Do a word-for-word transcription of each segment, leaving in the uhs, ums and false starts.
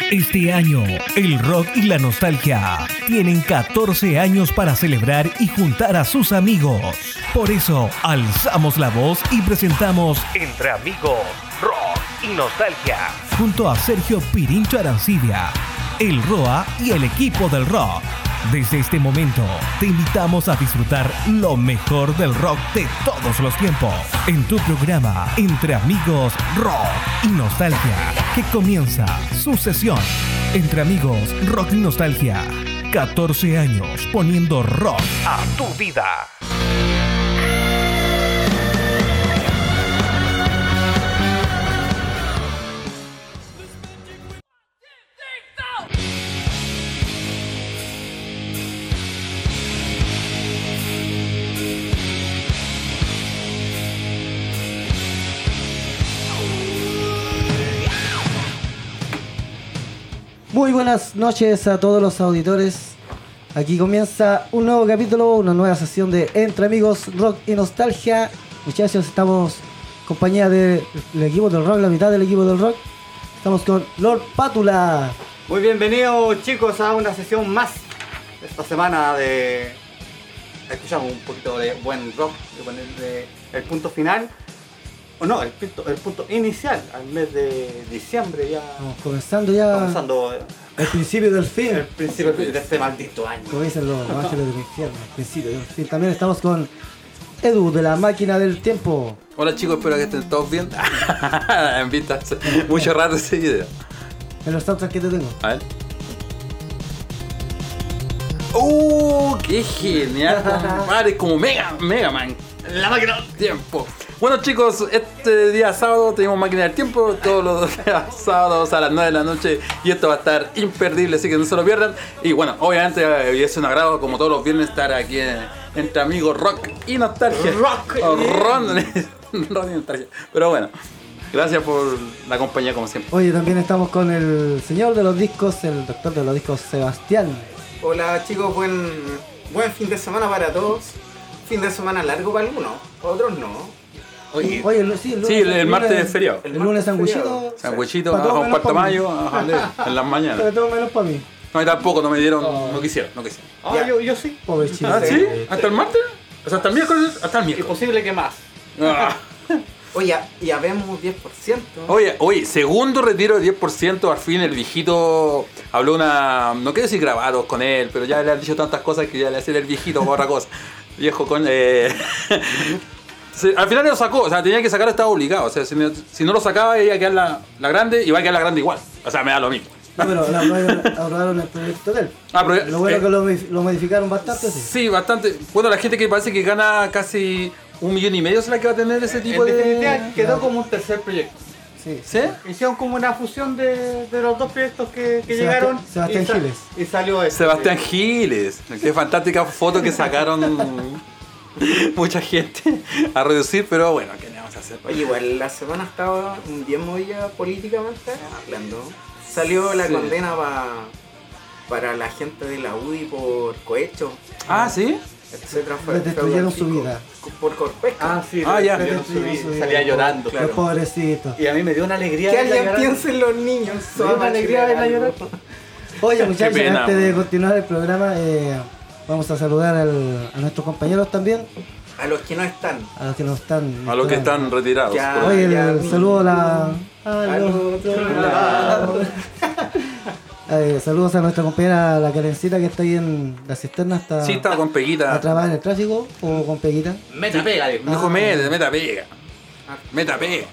Este año, el rock y la nostalgia tienen catorce años para celebrar y juntar a sus amigos. Por eso, alzamos la voz y presentamos Entre Amigos, Rock y Nostalgia, junto a Sergio Pirincho Arancibia, el Roa y el equipo del rock. Desde este momento, te invitamos a disfrutar lo mejor del rock de todos los tiempos en tu programa Entre Amigos, Rock y Nostalgia, que comienza su sesión. Entre Amigos, Rock y Nostalgia, catorce años poniendo rock a tu vida. Muy buenas noches a todos los auditores. Aquí comienza un nuevo capítulo, una nueva sesión de Entre Amigos, Rock y Nostalgia. Muchachos, estamos en compañía del equipo del rock, la mitad del equipo del rock. Estamos con Lord Pátula. Muy bienvenidos, chicos, a una sesión más esta semana de... Escuchamos un poquito de buen rock, de ponerle el punto final. O no, el punto, el punto inicial al mes de diciembre ya. Estamos comenzando ya. Comenzando el principio del fin. El principio de este maldito año. Como dicen los ángeles del infierno, el principio del fin. También estamos con Edu de la máquina del tiempo. Hola chicos, espero que estén todos bien. En vista, mucho rato ese video. En los soundtracks que te tengo. A ver. ¡Uh! ¡Qué genial! Compadre, como Mega, Mega Man. La máquina del tiempo. Bueno chicos, este día sábado tenemos máquina del tiempo, todos los días sábados a las nueve de la noche y esto va a estar imperdible, así que no se lo pierdan. Y bueno, obviamente eh, es un agrado como todos los viernes estar aquí en, entre amigos rock y nostalgia. Rock, oh, ron, rock y nostalgia. Pero bueno, gracias por la compañía como siempre. Oye, también estamos con el señor de los discos, el doctor de los discos, Sebastián. Hola chicos, buen, buen fin de semana para todos. Fin de semana largo para algunos, otros no. Oye, Oye el, sí, el, lunes, sí, el, el, el martes lunes, es feriado. El, el lunes sanguchito. Sanguchito, ajá, un cuarto mayo, ajá, en las mañanas. Pero todo menos para mí. No, y tampoco, no me dieron, oh. no quisieron, no quisieron. Ah, yo, yo sí. Pobre chico. ¿Ah, sí? ¿Hasta el martes? O sea, hasta el miércoles, hasta el miércoles. Imposible que más. Ah. Oye, ya vemos diez por ciento. Oye, oye, segundo retiro de diez por ciento, al fin el viejito habló una... No quiero decir grabados con él, pero ya le han dicho tantas cosas que ya le hacía el viejito para otra cosa. Viejo con... Eh... Sí, al final lo sacó, o sea, tenía que sacar, estaba obligado. O sea, si no, si no lo sacaba, iba a quedar la, la grande y iba a quedar la grande igual. O sea, me da lo mismo. No, pero aprobaron el proyecto de él. Ah, pero, lo bueno eh, es que lo, lo modificaron bastante, sí. Sí, bastante. Bueno, la gente que parece que gana casi un millón y medio es la que va a tener ese tipo en de... definitiva, quedó claro. Como un tercer proyecto. Sí. ¿Sí? Hicieron como una fusión de, de los dos proyectos que, que Sebastián, llegaron. Sebastián y sa- Giles. Y salió este. Sebastián Giles. Qué fantástica foto que sacaron mucha gente a reducir, pero bueno, ¿qué le vamos a hacer? Oye, igual la semana estaba bien movida políticamente hablando. Salió la sí. condena pa, para la gente de la U D I por cohecho. Ah, ¿sí? Etcétera. Les destruyeron su vida. Por corpesca. Ah, sí, Ah, ya. yo su vida. salía llorando. Claro. Los pobrecitos. Y a mí me dio una alegría. Que verla alguien llorar. piense en los niños. Me dio una alegría verla llorar. Oye, muchachos, pena, antes de man. continuar el programa, eh, vamos a saludar al, a nuestros compañeros también. A los que no están. A los que no están. A los que están retirados. Ya. por- Oye, el, ya, el saludo a la. Al A los- otro lado. Eh, saludos a nuestra compañera la Karencita que está ahí en la cisterna. Está, Sí, estaba con Peguita. ¿A trabajar en el tráfico o con Peguita? Meta pega, digo. Me dijo, meta, meta pega. Meta pega.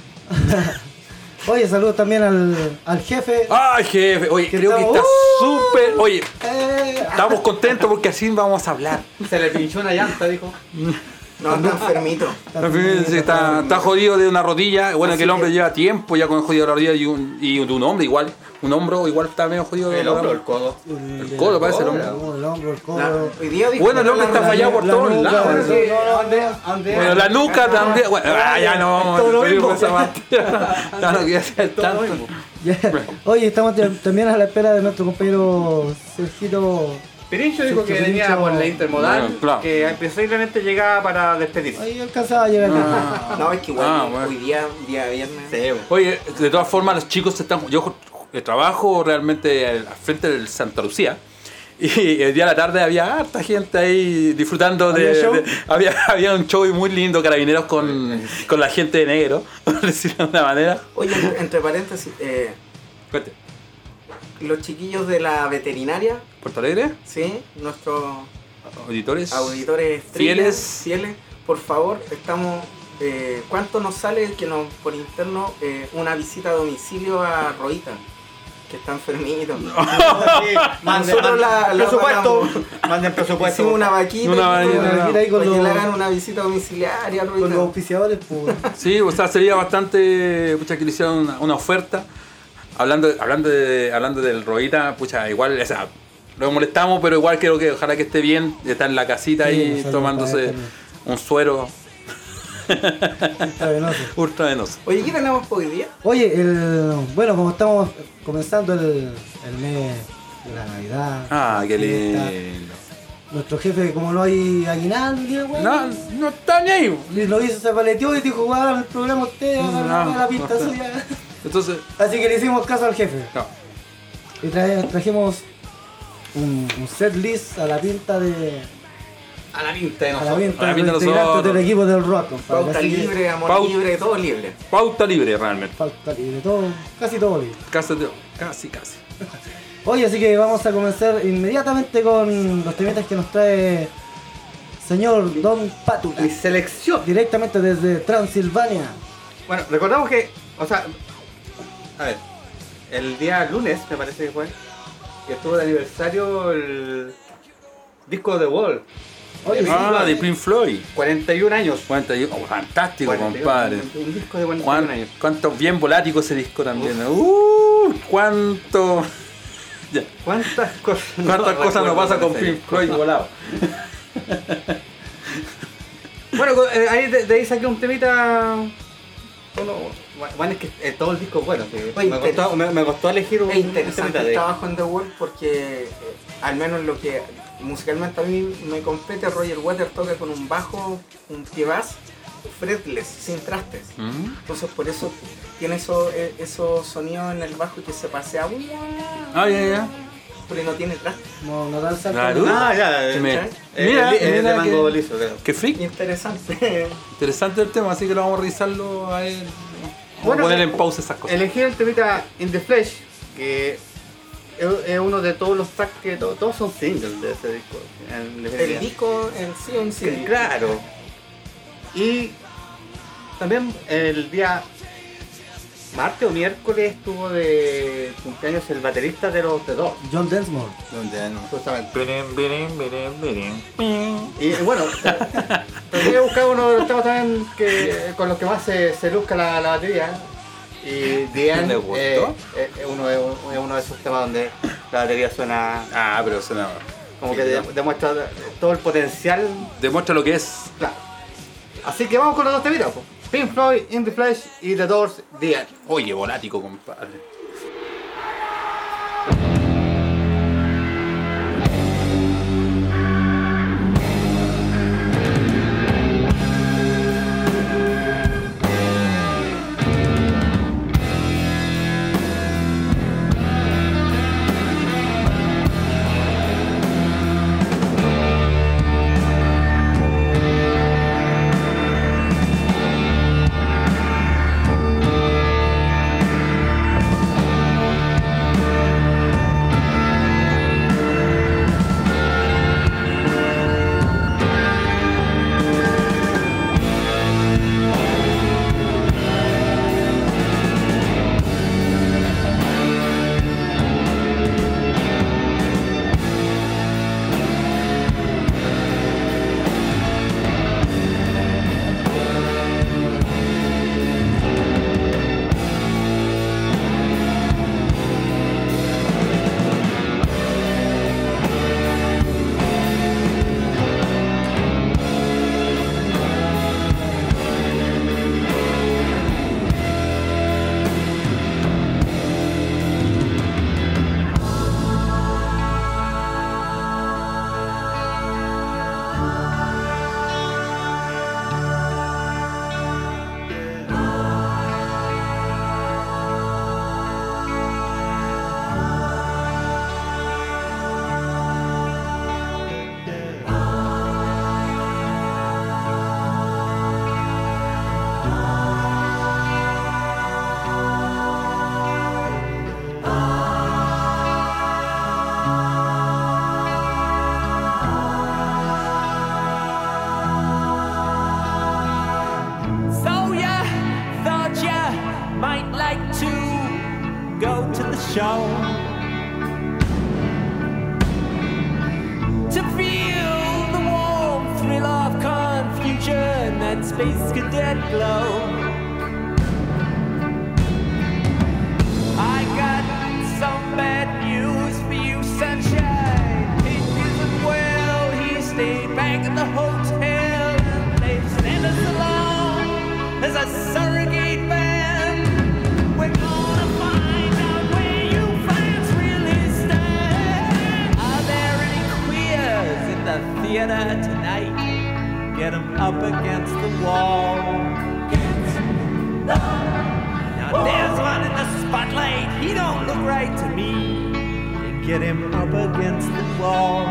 Oye, saludos también al, al jefe. Ay, jefe. Oye, ¿Qué creo que tal? está ¡Uh! súper. Oye, Eh, estamos contentos porque así vamos a hablar. Se le pinchó una llanta, dijo. No, está enfermito. Sí, Está, está jodido de una rodilla. Bueno, Así que el hombre que- lleva tiempo ya con jodido de la rodilla y un, y un hombre igual. Un hombro igual está medio jodido de El la hombro, el rodilla. codo. El codo parece el el hombro. hombro, el hombro, el La- codo. hoy día dijo Bueno, el que hombre la- está la- fallado por la todos nuca, lados. el- Sí, ¿dónde? ¿Dónde? Bueno, la nuca también. Bueno, ah, ya no vamos Todo lo a pedir mismo. por esa parte. Ya no quería hacer Todo lo tanto. mismo. Ya. Oye, estamos t- también a la espera de nuestro compañero Sergito. Pirincho dijo que Pirincho. venía por la intermodal, Bueno, claro. que posiblemente llegaba para despedirse. Ahí alcanzaba a llegar acá. Ah. No, es que igual Ah, bueno. hoy día, día viernes. Sí, Oye, de todas formas, los chicos se están. Yo eh, trabajo realmente al al frente del Santa Lucía. Y el día de la tarde había harta gente ahí disfrutando de... ¿Había show? de- había, había un show muy lindo, carabineros con, con la gente de negro, por decirlo de una manera. Oye, entre- entre paréntesis, eh, Cuente. los chiquillos de la veterinaria, Puerto Alegre, ¿sí? Nuestros auditores. auditores Fieles. estrellas, fieles, por favor, estamos... Eh, ¿Cuánto nos sale que nos por interno eh, una visita a domicilio a Roita? Que está enfermito. Manden, Nosotros la- la presupuesto. pagamos. Manden presupuesto. Hicimos una vaquita, Una y vaquita, todo, una vaquita ahí con para que los- le hagan una visita domiciliaria a Con los Roita. auspiciadores, pues. Sí, o sea, sería bastante, pucha, que le hicieran una, una oferta. Hablando, hablando, de, hablando del Roita, pucha, igual, o sea, lo molestamos, pero igual creo que ojalá que esté bien, está en la casita Sí, ahí nosotros tomándose para él un suero Intravenoso. ultravenoso. Oye, ¿qué tenemos por hoy día? Oye, el, bueno, como estamos comenzando el, el mes de la Navidad. Ah, qué fiesta, lindo. Nuestro jefe, como no hay aguinaldo, el día, güey. No, no está ni ahí. Y lo hizo, se paleteó y dijo, guau, el programa usted, haga la- No, la pista no está. suya. Entonces, Así que le hicimos caso al jefe. no. Y trae- trajimos un, un set list a la pinta de. A la pinta de A la nosotros. pinta A la de los pinta de integrantes nosotros. del equipo del rock, compadre. Pauta Así que- libre, amor Pau- libre, todo libre. Pauta libre realmente. Pauta libre, todo, casi todo libre. Casi, casi, casi. Oye, así que vamos a comenzar inmediatamente con los temitas que nos trae señor Don Pátula, Mi selección. directamente desde Transilvania. Bueno, recordamos que, o sea, a ver, el día lunes me parece que fue, que estuvo de aniversario el disco The Wall. Oye, sí, Ah, de Pink Floyd. cuarenta y un años. cuarenta y uno, oh, fantástico, cuarenta y uno, compadre. Un disco de cuarenta y un Cuán- años. Cuánto bien volático ese disco también. Uh, cuánto. Ya. ¿Cuántas cosas? ¿Cuántas no cosas nos recuerdo pasa con ese Pink disco? Floyd volado? Bueno, eh, ahí de, de ahí saqué un temita. Bueno, bueno, es que eh, todo el disco es bueno. sí. Oye, me, costó, me, me costó elegir un, Es un interesante temita el de. trabajo en The World porque, eh, al menos lo que musicalmente a mí me compete, Roger Waters toca con un bajo, un pie bass, fretless, sin trastes. Mm. Entonces por eso tiene eso, eh, esos sonidos en el bajo que se pasea, Ah, ya, ya. pero no tiene trastes. no, no dan salto. Claro. Ah, ya. Sí, me- eh, mira, eh, mira de mango que- liso, creo. Qué freak. Interesante. Interesante el tema, así que lo vamos a revisarlo a él. Vamos Bueno, a poner eh, en pausa esas cosas. Elegí el temita In the Flesh, que es, es uno de todos los tracks que to- todos son singles de ese disco. en definitiva. El disco en sí, en sí. Sí, claro. Y también el día martes o miércoles estuvo de cumpleaños el baterista de los The Doors. John Densmore. Justamente. Y bueno, también he buscado uno de los temas también que, con los que más se, se luzca la, la batería. Y The End, ¿Le gustó? eh, eh, es uno, de, es uno de esos temas donde la batería suena Ah, pero suena. como que de- demuestra todo el potencial. Demuestra lo que es. Claro. Así que vamos con los dos temitas. po. Pink Floyd, In the Flesh y The Doors, The End. Oye, volático, compadre. Thank go to the show. To feel the warm thrill of confusion, that space cadet glow. I got some bad news for you, sunshine. It isn't well, he stayed back at the hotel, and they've sent us along as a surrogate band. We're gonna find out where you fans really stand. Are there any queers in the theater tonight? Get 'em up against the wall. Against the Now there's one in the spotlight, he don't look right to me. Get him up against the wall.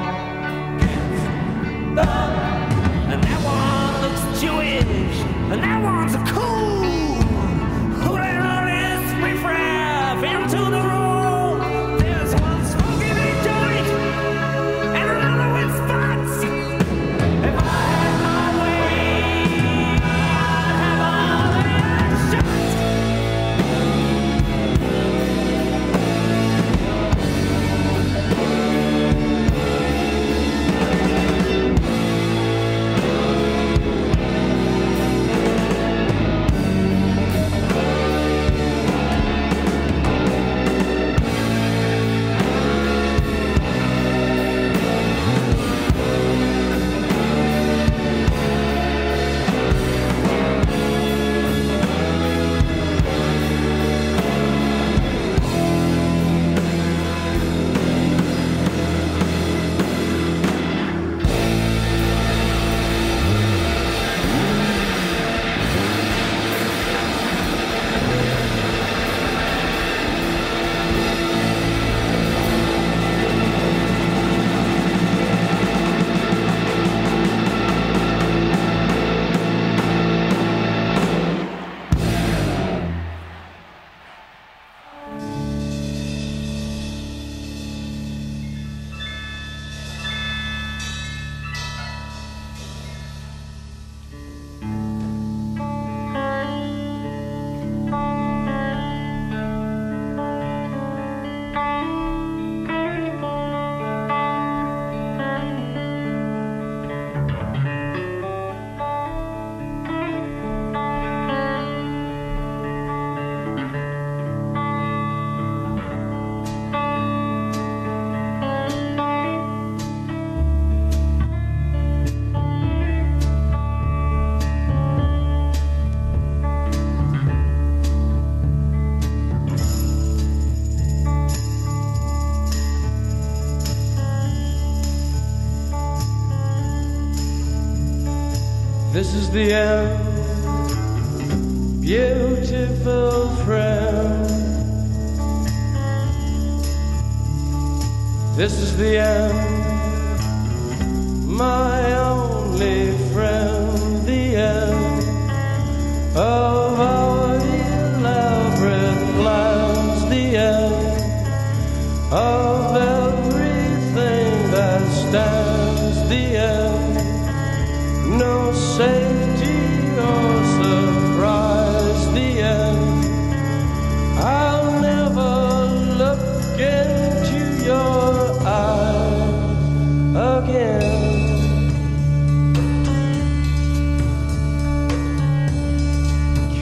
And that one looks Jewish, and that one's a cool. Who the hell is riffraff into the room? There's one smoking a joint, and another with spots. If I had my way, I'd have all their shots. This is the end, beautiful friend. This is the end, my only friend. The end of our elaborate plans. The end of everything that stands. The end, no safety or surprise. The end, I'll never look into your eyes again.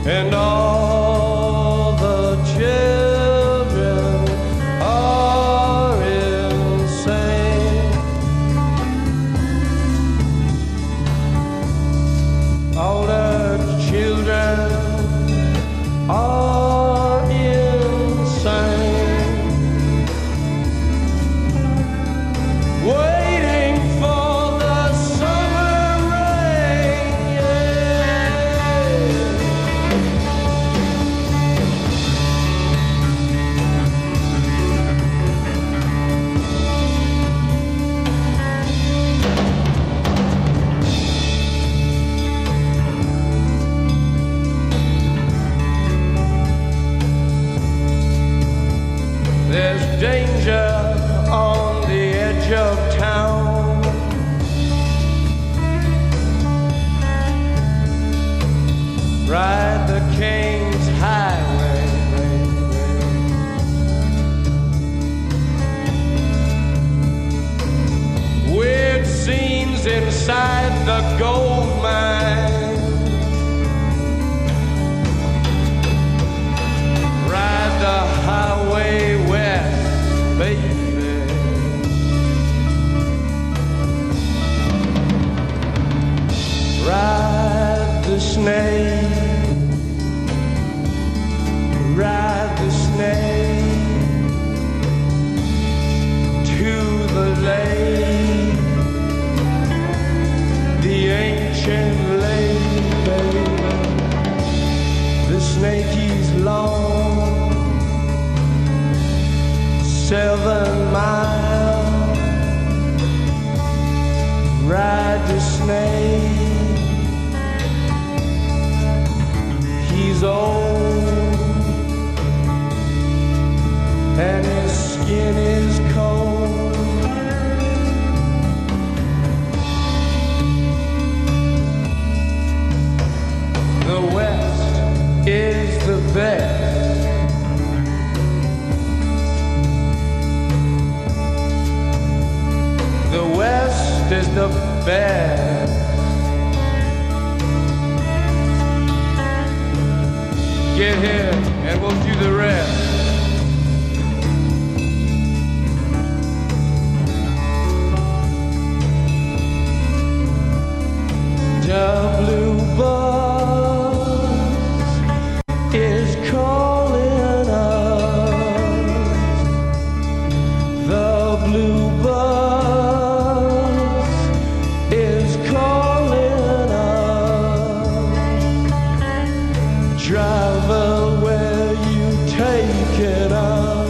and all the children are insane. All the children are insane, waiting for the summer rain. There's danger on the edge of town. Ride the King's Highway. Weird scenes inside the gold mine. Ride the highway west, baby. Ride the snake, ride the snake to the lake, the ancient lake, baby. The snake is long, seven miles. Ride the snake. He's old and his skin is cold. The West is the best. The West is the best. Get here and we'll do the rest. The blue bus is calling us. The blue bus is calling us. Driver, where you taking us?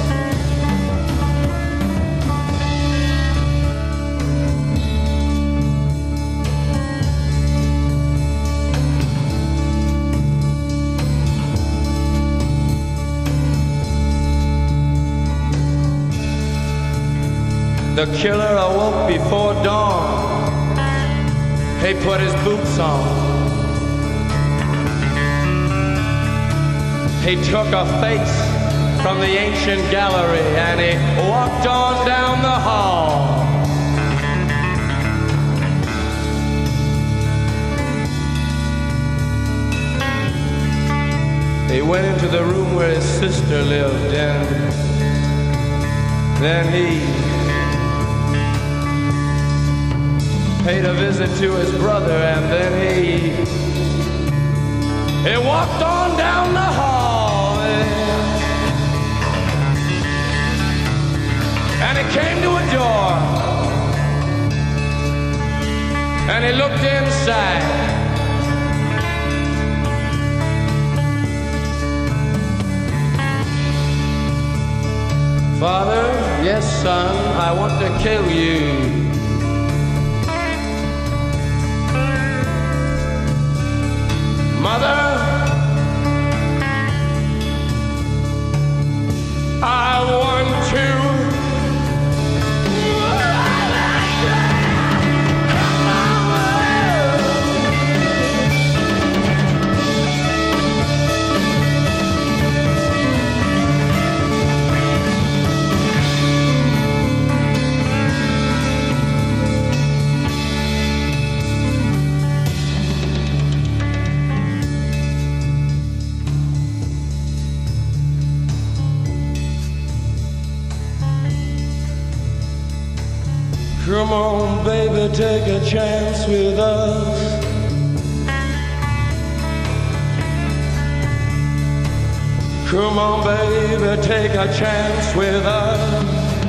The killer awoke before dawn. He put his boots on. He took a face from the ancient gallery and he walked on down the hall. He went into the room where his sister lived, and then he paid a visit to his brother, and then he he walked on down the hall, and he came to a door, and he looked inside. Father, yes, son, I want to kill you. Mother, I want to. Come on, baby, take a chance with us. Come on, baby, take a chance with us.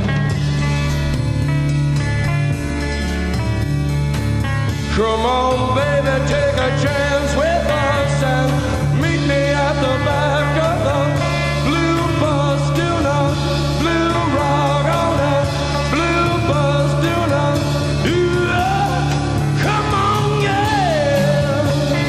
Come on, baby, take a chance with us and meet me at the back of the blue bus. Do not blue rock on that blue bus. Do not. Yeah. Come on, yeah.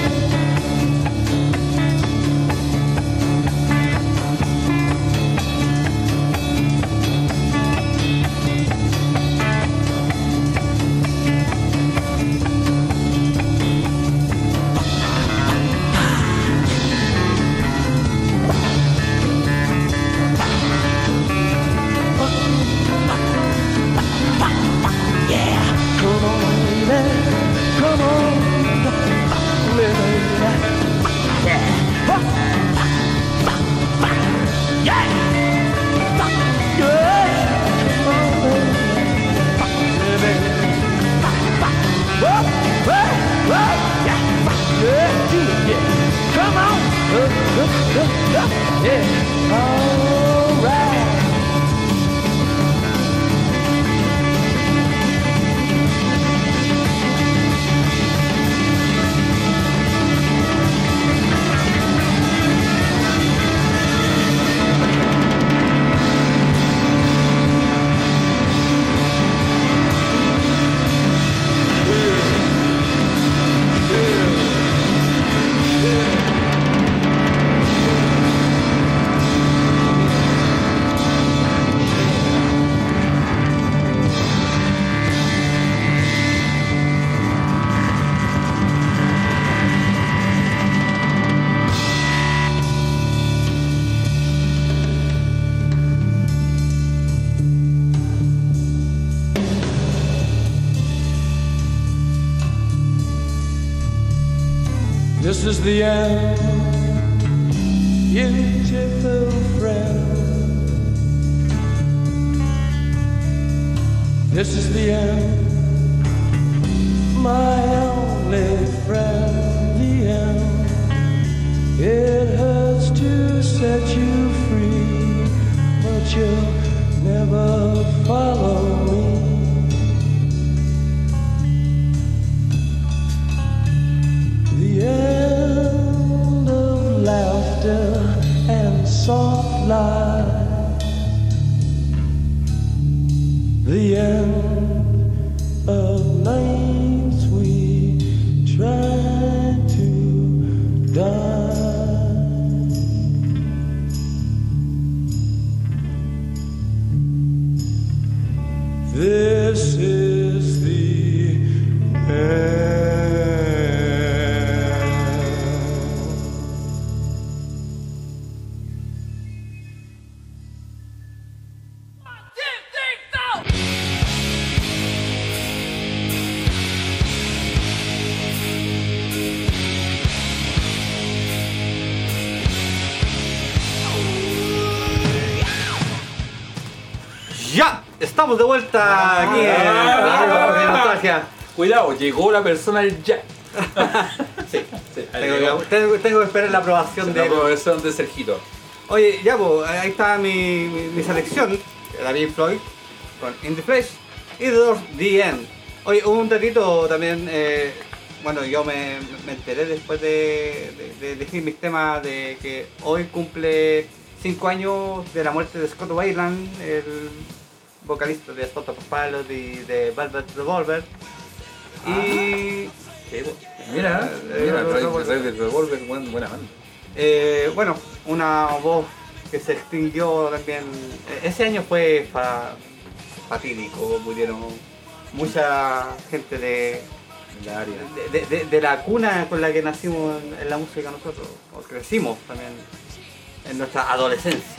This is the end, beautiful friend. This is the end, my only friend. The end. It hurts to set you free, but you'll never follow me. The end of laughter and soft light. The end of nights we tried to die. This is the end. Ya, estamos de vuelta aquí en Radio Nostalgia. Cuidado, llegó la persona del ya. Sí, Sí, ahí tengo, llegó. que, tengo, tengo que esperar la aprobación La de... profesión de Sergito. Oye, ya, pues, ahí está mi, mi, mi selección. La Pink Floyd con In the Flesh y The Doors, The End. Oye, un datito también, eh, bueno, yo me, me enteré después de, de, de elegir mis temas de que hoy cumple cinco años de la muerte de Scott Weiland, el vocalista de Stone Temple Pilots y de Velvet Revolver. Y... Mira, Eh, mira, eh, Velvet Revolver, buen- buena banda. Eh, bueno, una voz que se extinguió también. eh, Ese año fue fa- fatídico, murieron mucha gente de, La área. de, de- de- de la cuna con la que nacimos en, en la música nosotros, o crecimos también en nuestra adolescencia.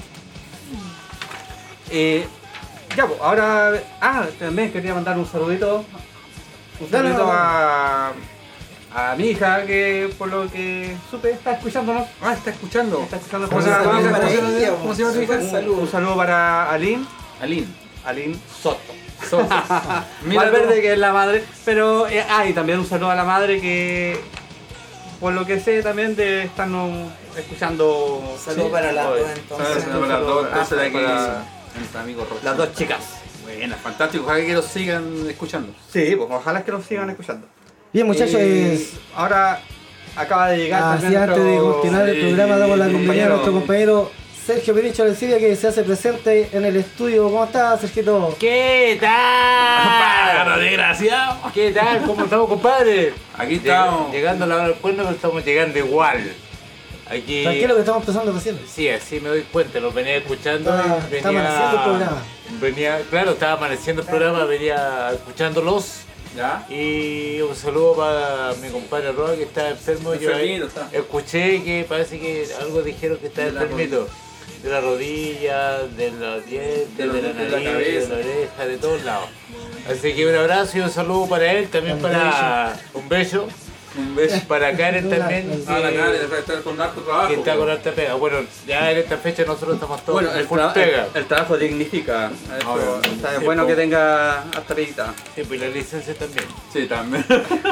Eh, ya, pues, ahora. Ah, también quería mandar un saludito. Un Dale, saludito dale. a, a mi hija que, por lo que supe, está escuchándonos. Ah, está escuchando. Está escuchando ¿Cómo se llama tu Saludos hija? para ¿Cómo se llama- ella, ¿Cómo se llama tu hija? Un, un saludo para Aline, Aline. Aline Soto. Eso. Mira Valverde, tú. que es la madre. Pero, eh, ah, y también un saludo a la madre que, por lo que sé, también de estarnos escuchando. Saludos para las hoy. dos entonces. Saludos para las dos, entonces de aquí, para entre amigos Rock. las dos chicas. Buena, fantástico. Ojalá que los sigan escuchando. Sí, pues ojalá que nos sigan escuchando. Bien, muchachos, Eh, es- ahora acaba de llegar así también antes de nuestro- continuar el sí, programa, damos la bienvenida a compañero. nuestro compañero Sergio Perincho Arencibia, que se hace presente en el estudio. ¿Cómo estás, Sergito? ¿Qué ¡Pájaro tal? desgraciado! ¿Qué tal? ¿Cómo estamos, compadre? Aquí estamos. Lleg- Llegando a la hora del cuerno, pero estamos llegando igual. Aquí. Tranquilo que estamos empezando recién. Sí, así me doy cuenta, los venía escuchando. Está- y está venía, amaneciendo el programa. Venía, claro, estaba amaneciendo el programa, venía escuchándolos. ¿Ya? Y un saludo para mi compadre Roa, que está enfermo. Yo Enfermito está. escuché que parece que algo dijeron que está De la enfermito. De la rodilla, de los dientes, De de, los- la de la nariz, de cabeza. la oreja, de todos lados. Así que un abrazo y un saludo para él, también Un para un beso, Un beso. para Karen también, A la que- cara, debe estar con harto trabajo. que está con harta pega. Bueno, ya en esta fecha nosotros estamos todos Bueno, con el, full tra- pega. el- el trabajo dignifica. Eso, Obvio. o sea, es Sí, bueno po. que tenga hasta ahorita. Sí, pues la licencia también. Sí, también.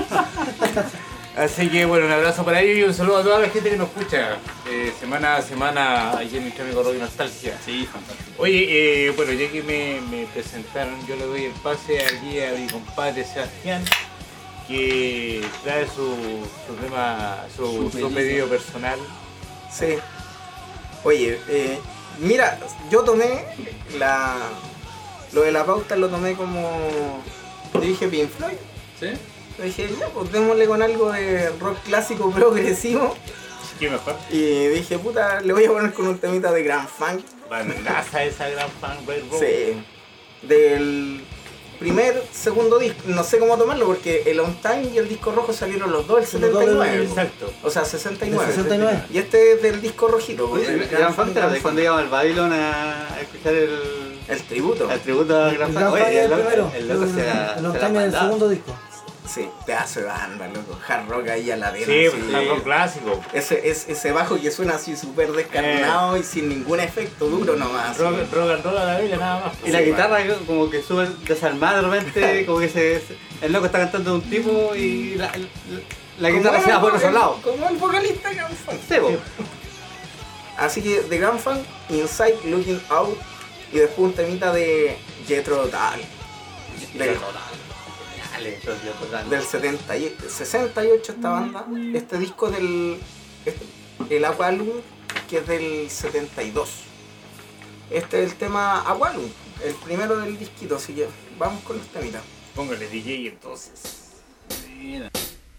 Así que bueno, un abrazo para ellos y un saludo a toda la gente que nos escucha eh, semana a semana aquí en nuestro amigo Rock y Nostalgia. Sí, fantástico. Oye, eh, bueno, ya que me, me presentaron, yo le doy el pase aquí a mi compadre Sebastián, que trae su, su tema, su, Su su pedido. pedido personal. Sí. Oye, eh, mira, yo tomé la. Lo de la pauta lo tomé como. Yo dije Pink Floyd. ¿Sí? Yo dije, ya, pues démosle con algo de rock clásico progresivo. ¿Qué mejor? Y dije, puta, le voy a poner con un temita de Grand Funk. Bandaza esa gran fan Railroad. Sí. Del primer, segundo disco. No sé cómo tomarlo porque el On Time y el disco rojo salieron los dos el Los dos setenta y nueve. del- Exacto. O sea, sesenta y nueve. Del sesenta y nueve. Y este es del disco rojito. Oye, el el Grand Gran Funk, Fan, Grand de Funk. cuando íbamos al Babylon a, a escuchar el, El tributo. el tributo a Gran El Fan. Gran Oye, Fan es el loco- primero. el loco se la- El se la Ontime es el mandaba. segundo disco. Sí, pedazo de banda, loco. Hard rock ahí a la vena. Sí, así. pues algo clásico. Ese, es, ese bajo que suena así súper descarnado y sin ningún efecto duro nomás. Rock, así. rock and roll a la vela, nada más. Y la Sí, guitarra como que súper desarmada de repente, como que se, se- el loco está cantando de un tipo y la, la, la Como guitarra el- se va por otro lado. Como el vocalista de Grand Funk. Sí, po. Así que de Grand Funk, Inside Looking Out y después un temita de Jethro Tull. Del, Dale, entonces, yo, total. del setenta y- sesenta y ocho esta banda. Este disco es del. este- el Aqualum, que es del setenta y dos. Este es el tema Aqualum, el primero del disquito, así que vamos con los temitas. Póngale D J entonces. Mira.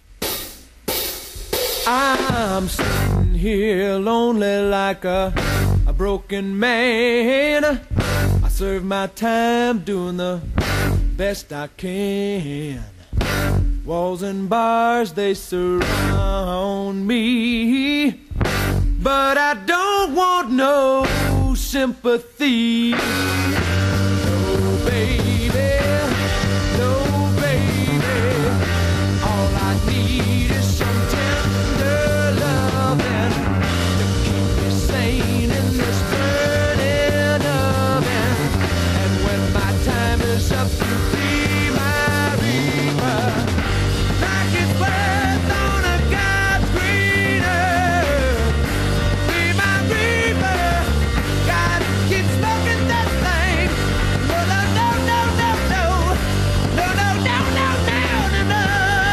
I'm sitting here lonely like a, a broken man. I serve my time doing the best I can. Walls and bars, they surround me. But I don't want no sympathy. No, baby. No, baby. All I need is some tender loving to keep me sane in this burning oven. And when my time is up, you be my reaper. Like it's worth on a God's green earth. Be my reaper. Gotta keep smoking that thing. No, no, no, no, no, no. No, no, no, no, no, no, no.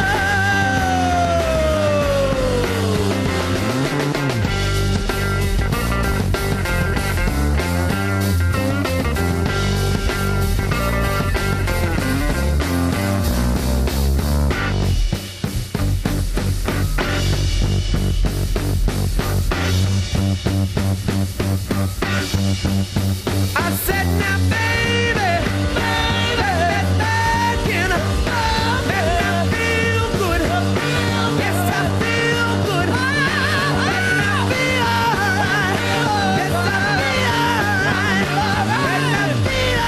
I said now, baby, baby, that can make me feel good. Yes, I feel good. Let me feel alright. Yes, I feel alright. Let me feel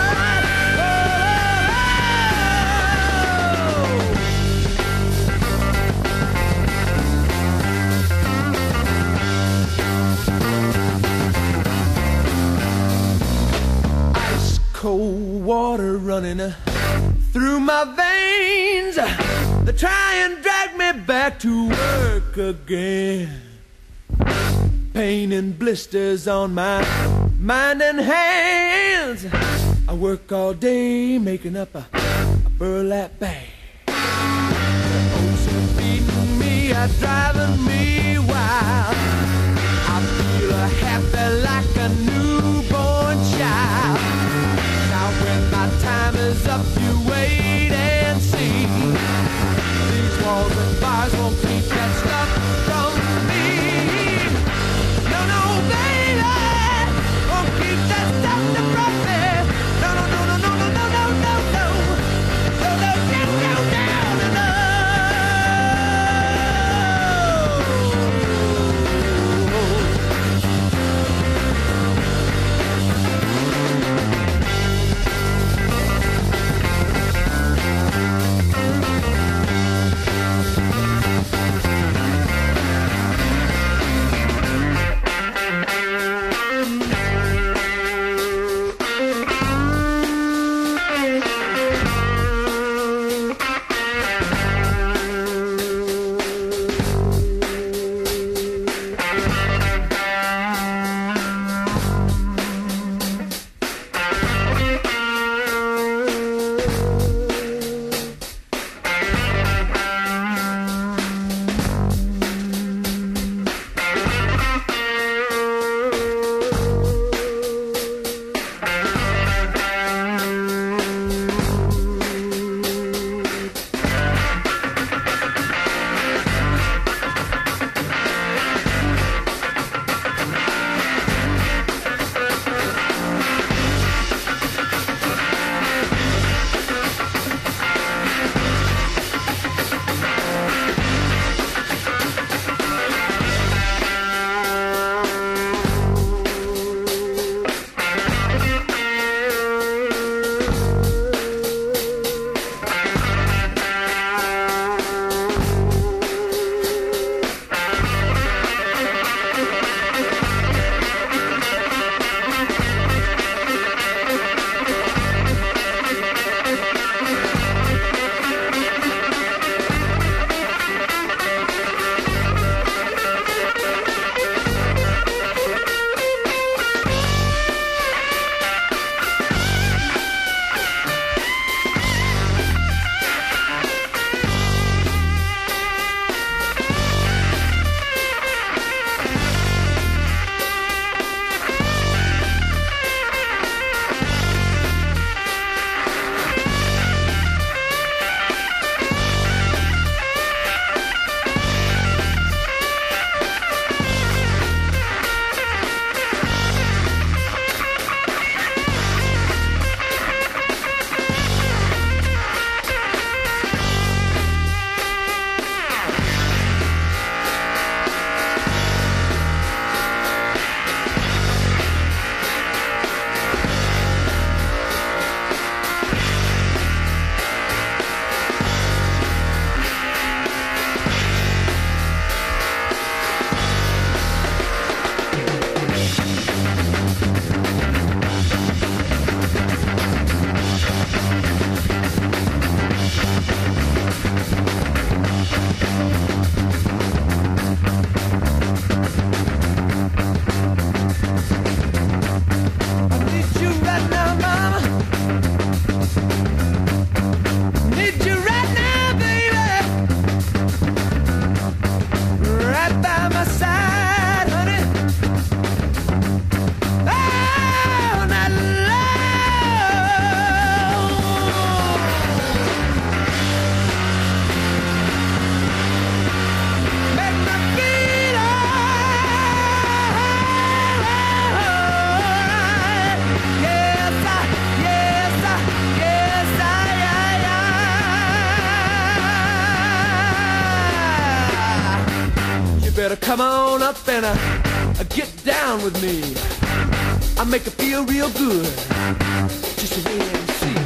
alright. running uh, through my veins. They try and drag me back to work again. Pain and blisters on my mind and hands. I work all day making up a, a burlap bag. The ocean beating me, are driving me wild. I feel happy like a newborn child. Now when my time is up, you wait and see. These walls and bars won't keep that stuff from me. No, no, baby, won't keep that stuff from me. No, no, no, no, no, no, no, no, no, no. No, no, down, down, down, no, no. better come on up and uh, get down with me. I make it feel real good. Just wait and see.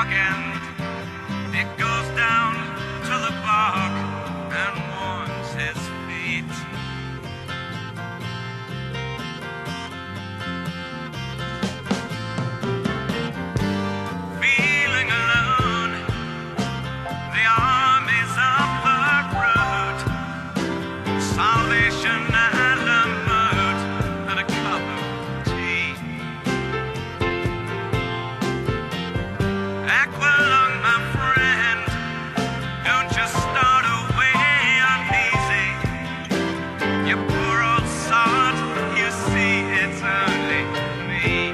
end. It goes down to the bog and warms his feet. Feeling alone, the armies of the road, salvation and a mood and a cup of tea. Aqualung, my friend, don't just start away uneasy. You poor old sod, you see it's only me.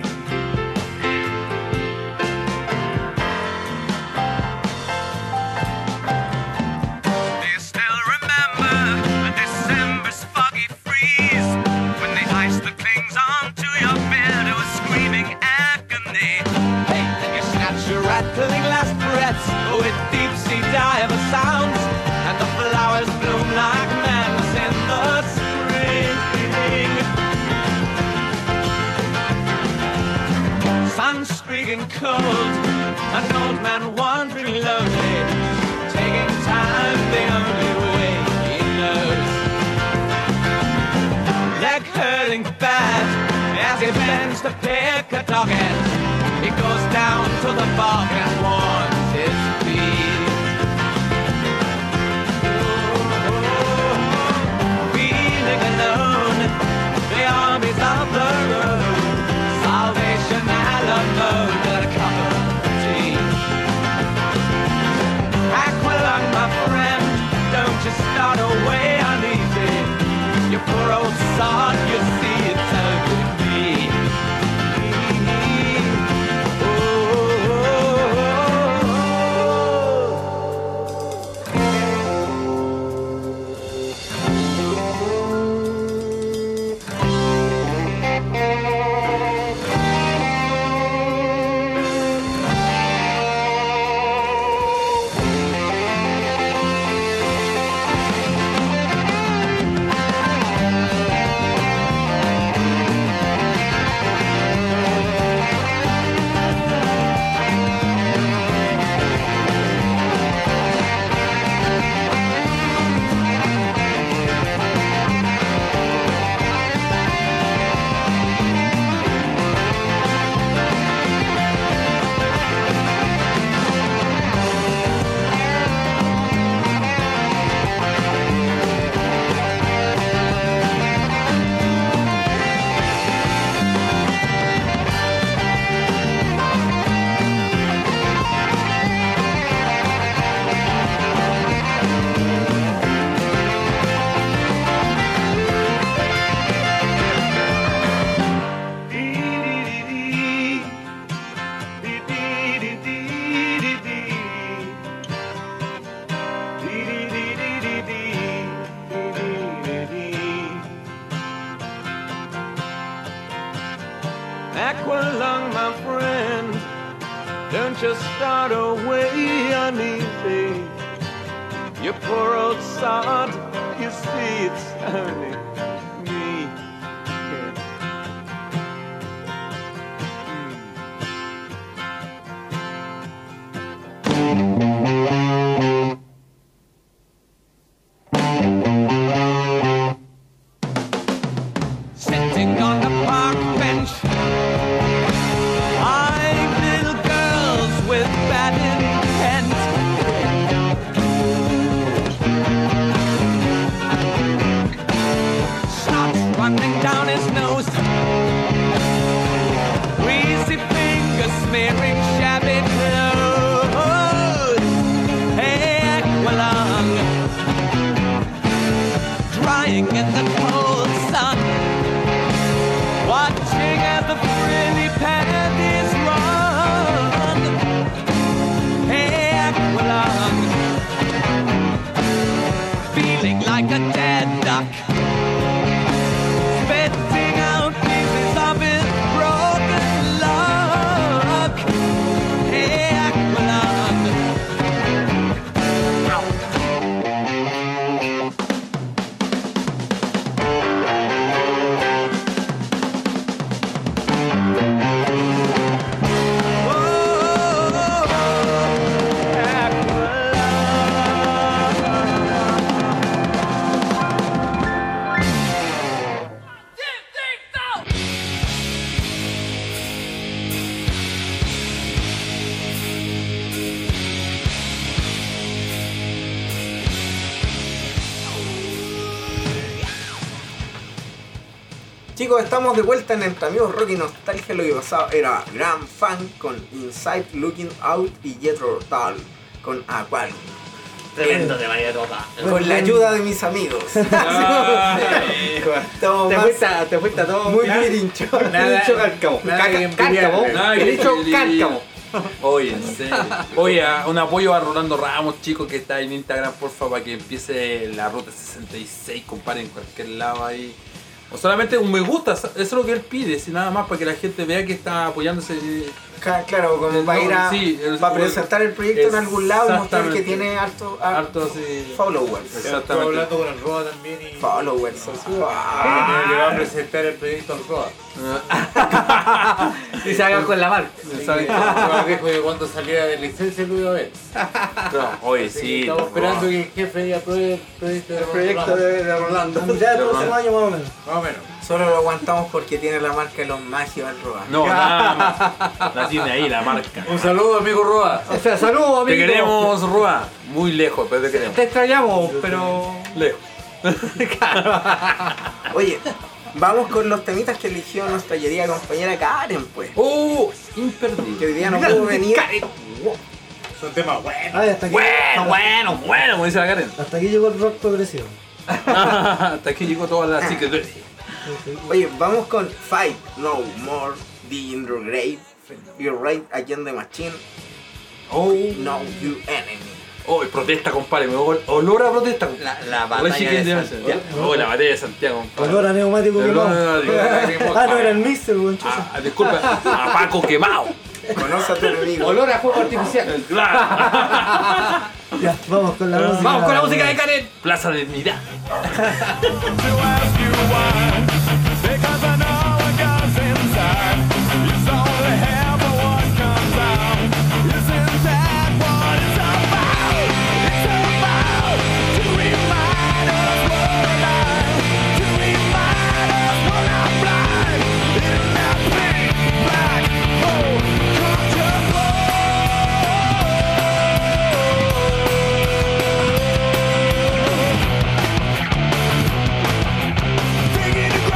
Do you still remember the December's foggy freeze when the ice that clings onto your beard was screaming agony? Hey, and you snatch your rattling last breaths with deep sea diver sounds, and the flowers bloom like madness in the spring. Sun streaking cold, an old man wandering lonely, taking time the only way he knows. Leg hurting bad as he bends to pick a dog end. He goes down to the bog and warms his feet. Feeling alone, the armies of the road, salvation and a mode and a cup of tea. Aqualung, my friend, don't you start away uneasy. You poor old sod, you see it's only me. Aqualung, my friend, don't just start away uneasy. You poor old sod, you see it's only me. Sitting on the park bench, five little girls with bad intent. Chicos, estamos de vuelta en Entre Amigos Rock y Nostalgia. Lo que pasaba era Grand Fan con Inside Looking Out y Jethro Tull con Aqualung. Tremendo de María Tota. Con la ayuda de mis amigos. Estamos Te más- fuiste, a- te fuiste a todo. muy Nada- pirincho. Pirincho cárcamo. nada que Caca- envidiar. Cárcamo. Nada que Pirincho envidiar. cárcamo. Oye, en serio. Oye, a- un apoyo a Rolando Ramos, chicos, que está en Instagram, porfa, para que empiece la ruta sesenta y seis, compadre, en cualquier lado ahí. O solamente un me gusta, eso es lo que él pide, si nada más para que la gente vea que está apoyándose. Ca- Claro, como va a ir a, Sí, el- va a presentar el proyecto en algún lado y mostrar que Exactamente. tiene alto, Harto así. followers. Estoy Exactamente. hablando con el Roa también y Followers. Ah, le va a presentar el proyecto al Roa. Y se haga con la marca. ¿Saben? Roa dijo que cuando saliera de licencia lo iba a ver. No, oye, Así que sí. estamos esperando no. que el jefe apruebe el proyecto de El proyecto de, de Rolando. Ya el próximo año más o menos. Más o menos. Solo lo aguantamos porque tiene la marca de los magios al Roa. No, nada más. La tiene ahí, la marca. Un saludo, amigo Roa. O sea, saludos, Te amigo. queremos, Rua. Muy lejos, pero te queremos. Te extrañamos, pero. Lejos. Oye, vamos con los temitas que eligió nuestra querida compañera Karen, pues. ¡Oh! Que Imperdible. hoy día no pudo venir. Son temas buenos. Ah, hasta aquí, Bueno, bueno, bueno, como dice la Karen. hasta aquí llegó el rock progresivo. Hasta aquí llegó toda la Secret. Oye, vamos con Fight No More, The Inner Grave, You're Right Against the Machine, Oh, No You Enemy. oh, protesta, compadre. Me ol- olor a protesta. La, la Oye, batalla ¿quién de debe Santiago. ser? Oh, la batalla de Santiago, compadre. Olor a neumático Olor quemado. a neumático. Ah, no, era el mixer, weón. chucha. Ah, disculpa, a Paco quemado. Conoce a tu enemigo. Olor a fuego artificial. Claro. Ya, vamos con la música. Vamos con la música de Karen. Plaza de Dignidad. Because I know what goes inside. It's only half of what comes out. Isn't that what it's about? It's about to remind us we're alive. To remind us we're not blind. In that big black hole, contemplate. Digging a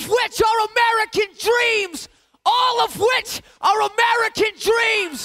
of which are American dreams. All of which are American dreams.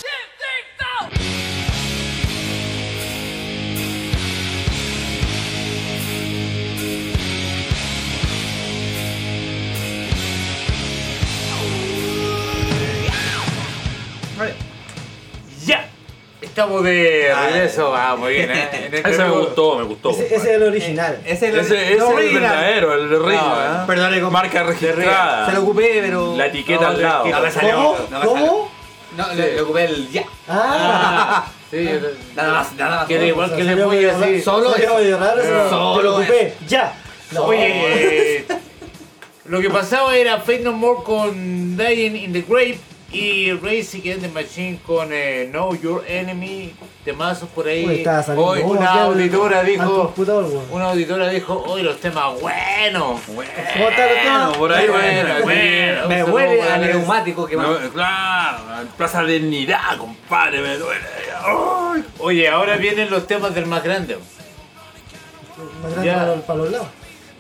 ¡Ya! Estamos de regreso. Ah, muy bien, ¿eh? Ese me gustó, me gustó. Ese, ese es el original. Ese es el, Ese, ese es el verdadero, el de Río, No, ¿eh? perdone, con- Marca registrada. Se lo ocupé, pero. La etiqueta al lado. No me salió. ¿Cómo? No me ¿Cómo? salió. No, le, le ocupé el ya. Ah, Sí, Nada más, nada más. que da igual que le salió voy medio a decir. raro, salió medio raro, eso no, Solo te lo ocupé. Ya. No. Oye, eh, lo que pasaba era Fate No More con Dying in the Grave y Rage Against the Machine con eh, Know Your Enemy, temazos por ahí. Uy, estaba saliendo Hoy humo una aquí al- auditora al dijo, computador, weón. una auditora dijo, hoy los temas buenos. ¿Cómo está el tema? por ahí, Bueno, bueno. bueno, Me un huele saludo a para- neumático que más. No, claro, Plaza Dignidad, compadre, me duele. Ay. Oye, ahora vienen los temas del más grande. Más grande Ya. para, los- para los lados.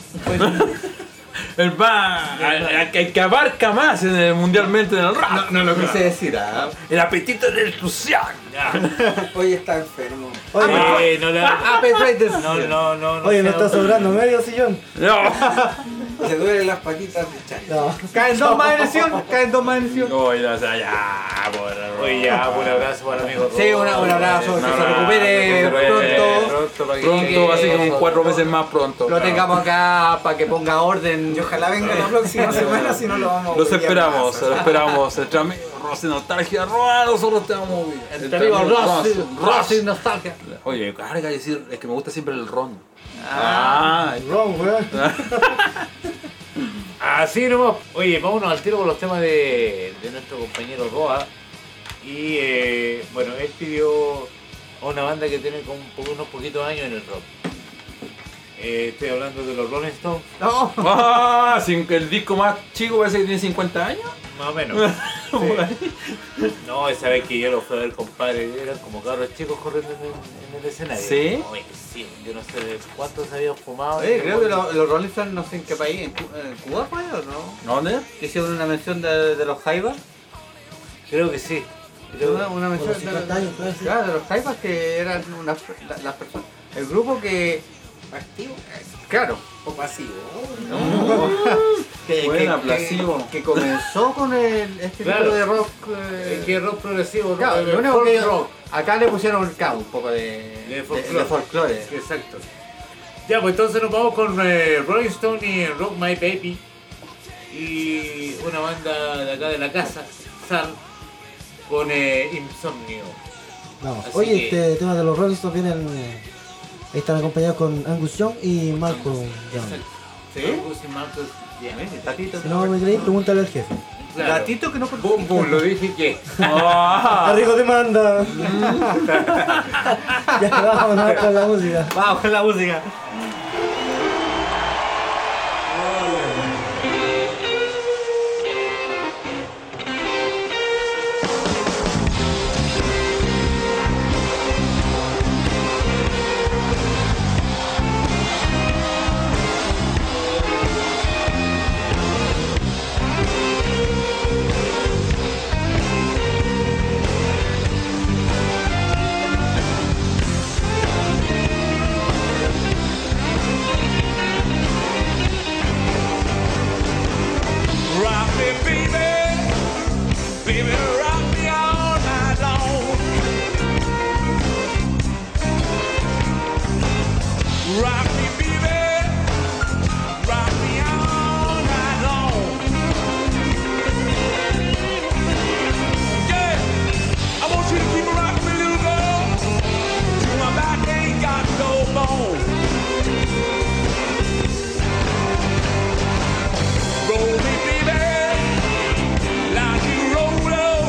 El va, el, el que abarca más en el, mundialmente en el rap. No, no lo quise decir, ¿ah? El apetito del entusiasmo. Hoy está enfermo. Oye, Oye, no la... Ah, Petraites. No, no, no, no. oye, me sea- está sobrando medio sillón. No. Se duelen las patitas de Chai. No. Caen dos más en lesión. Caen dos más en lesión. No, ya, o sea, ya, por Oye, ya, un abrazo para el amigo. Sí, una- un abrazo, que se abrazo, recupere que se recupere. pronto. Pronto, para que Pronto, así como cuatro veces más pronto. Lo tengamos acá para que ponga orden. Y ojalá venga la próxima semana, si no lo vamos a Los huevear esperamos, más. los esperamos. Entre amigos, Rosy Nostalgia, Roa, nosotros te vamos muy bien. Entre amigos, Rosy, Rosy nostalgia. Oye, carga y decir, es que me gusta siempre el ron. Ah, Ron, weón. Así nomás. Oye, vámonos al tiro con los temas de, de nuestro compañero Roa. Y eh, bueno, él pidió a una banda que tiene como un po- unos poquitos años en el rock. Eh, estoy hablando de los Rolling Stones, No. ah, sin que el disco más chico parece que tiene cincuenta años. más o menos. Sí. No, esa vez que yo lo fui a ver, compadre, eran como cabros chicos corriendo en el, en el escenario. ¿Sí? Oye, sí, yo no sé de cuántos habían fumado. Oye, creo que los, los Rolling Stones, no sé en qué país, en, Cu- en Cuba fue o no. ¿Dónde? Que hicieron una mención de, de los Jaivas. Creo que sí. Creo- Una, una mención los cincuenta años, creo, sí. claro, de los Jaivas que eran unas la- las personas. El grupo que. Activo Claro. o pasivo. Que, Buena, que- placebo. que, que comenzó con el, este Claro. tipo de rock. Es eh, que es rock progresivo, claro, rock, lo único folk que rock. acá le pusieron claro, un poco de, De de- folclore. de folclore. Exacto. Ya, pues entonces nos vamos con eh, Rolling Stone y Rock My Baby. Y una banda de acá de la casa, Sal, con eh, Insomnio. No. Así Oye, que- este tema de los Rolling Stones vienen. eh, están acompañados con Angus Young y Malcolm Young. ¿Sí? Marcus y Marcus, bien. Bien, Tatito. Si no me creéis, pregúntale al jefe. Claro. Gatito que no Boom, boom, lo dije que. Ah, Arrigo te manda. Ya vámonos con la música. Vamos con la música. Rock me, baby, baby, rock me all night long. Rock me, baby, rock me all night long. Yeah, I want you to keep rocking me, little girl, till my back ain't got no bone. Roll me, baby, like you roll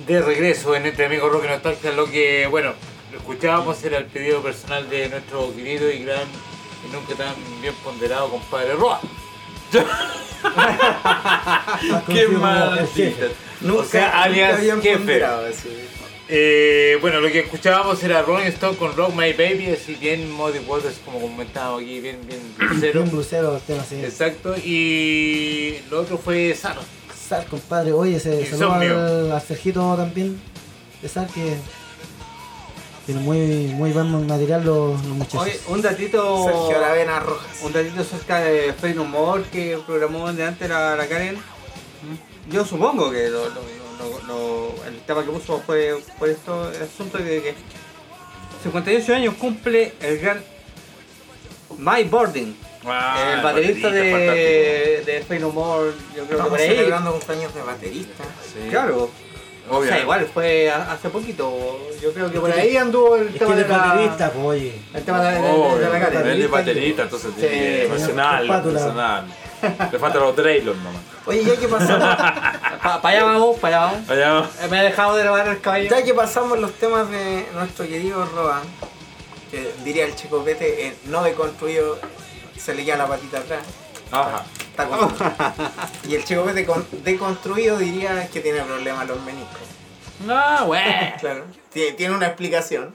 de regreso en Entre Amigos Rock y Nostalgia. Lo que, bueno, lo escuchábamos era el pedido personal de nuestro querido y gran y nunca tan bien ponderado compadre Roa. Qué Conocido como mal. el jefe. O sea, alias habían jefe. ponderado eso. Eh, bueno, lo que escuchábamos era Rolling Stone con Rock My Baby, así bien Muddy Waters, como comentábamos aquí, bien, bien blusero. Bien blusero el tema, sí. Exacto, y lo otro fue Sano. Sar, compadre, oye, se Insomnio. saluda al, al Sergito también de Sar, que tiene muy, muy buen material los, los muchachos. Oye, un datito. Sergio Aravena Rojas. Un datito acerca de Fade No More que programó de antes la, la Karen. Yo supongo que lo, lo, lo, lo- el tema que puso fue por esto, el asunto de que cincuenta y ocho años cumple el gran Mike Bordin, Ah, el baterista de, de Fade No More. Yo creo que Estamos por ahí. celebrando cumpleaños de baterista. Sí. Claro. O Obvio. sea, igual fue a- hace poquito. Yo creo que por ahí anduvo el Es que tema él de es la. baterista, pues, oye. El tema de, de- de- Oh, de la Karen. él es baterista, entonces tiene Sí. que emocional, Espátula. emocional. Le faltan los trailers nomás. Oye, ya que pasamos, Para allá vamos, para allá vamos. Allá. Eh, Me he dejado de grabar el caballo. ya que pasamos los temas de nuestro querido Roa, que diría el Chico Pete, eh, no deconstruido, se le queda la patita atrás. Ajá. Está construido. Y el Chico Pete con- deconstruido diría que tiene problemas los meniscos. Ah, güey. Claro. Tiene, tiene una explicación.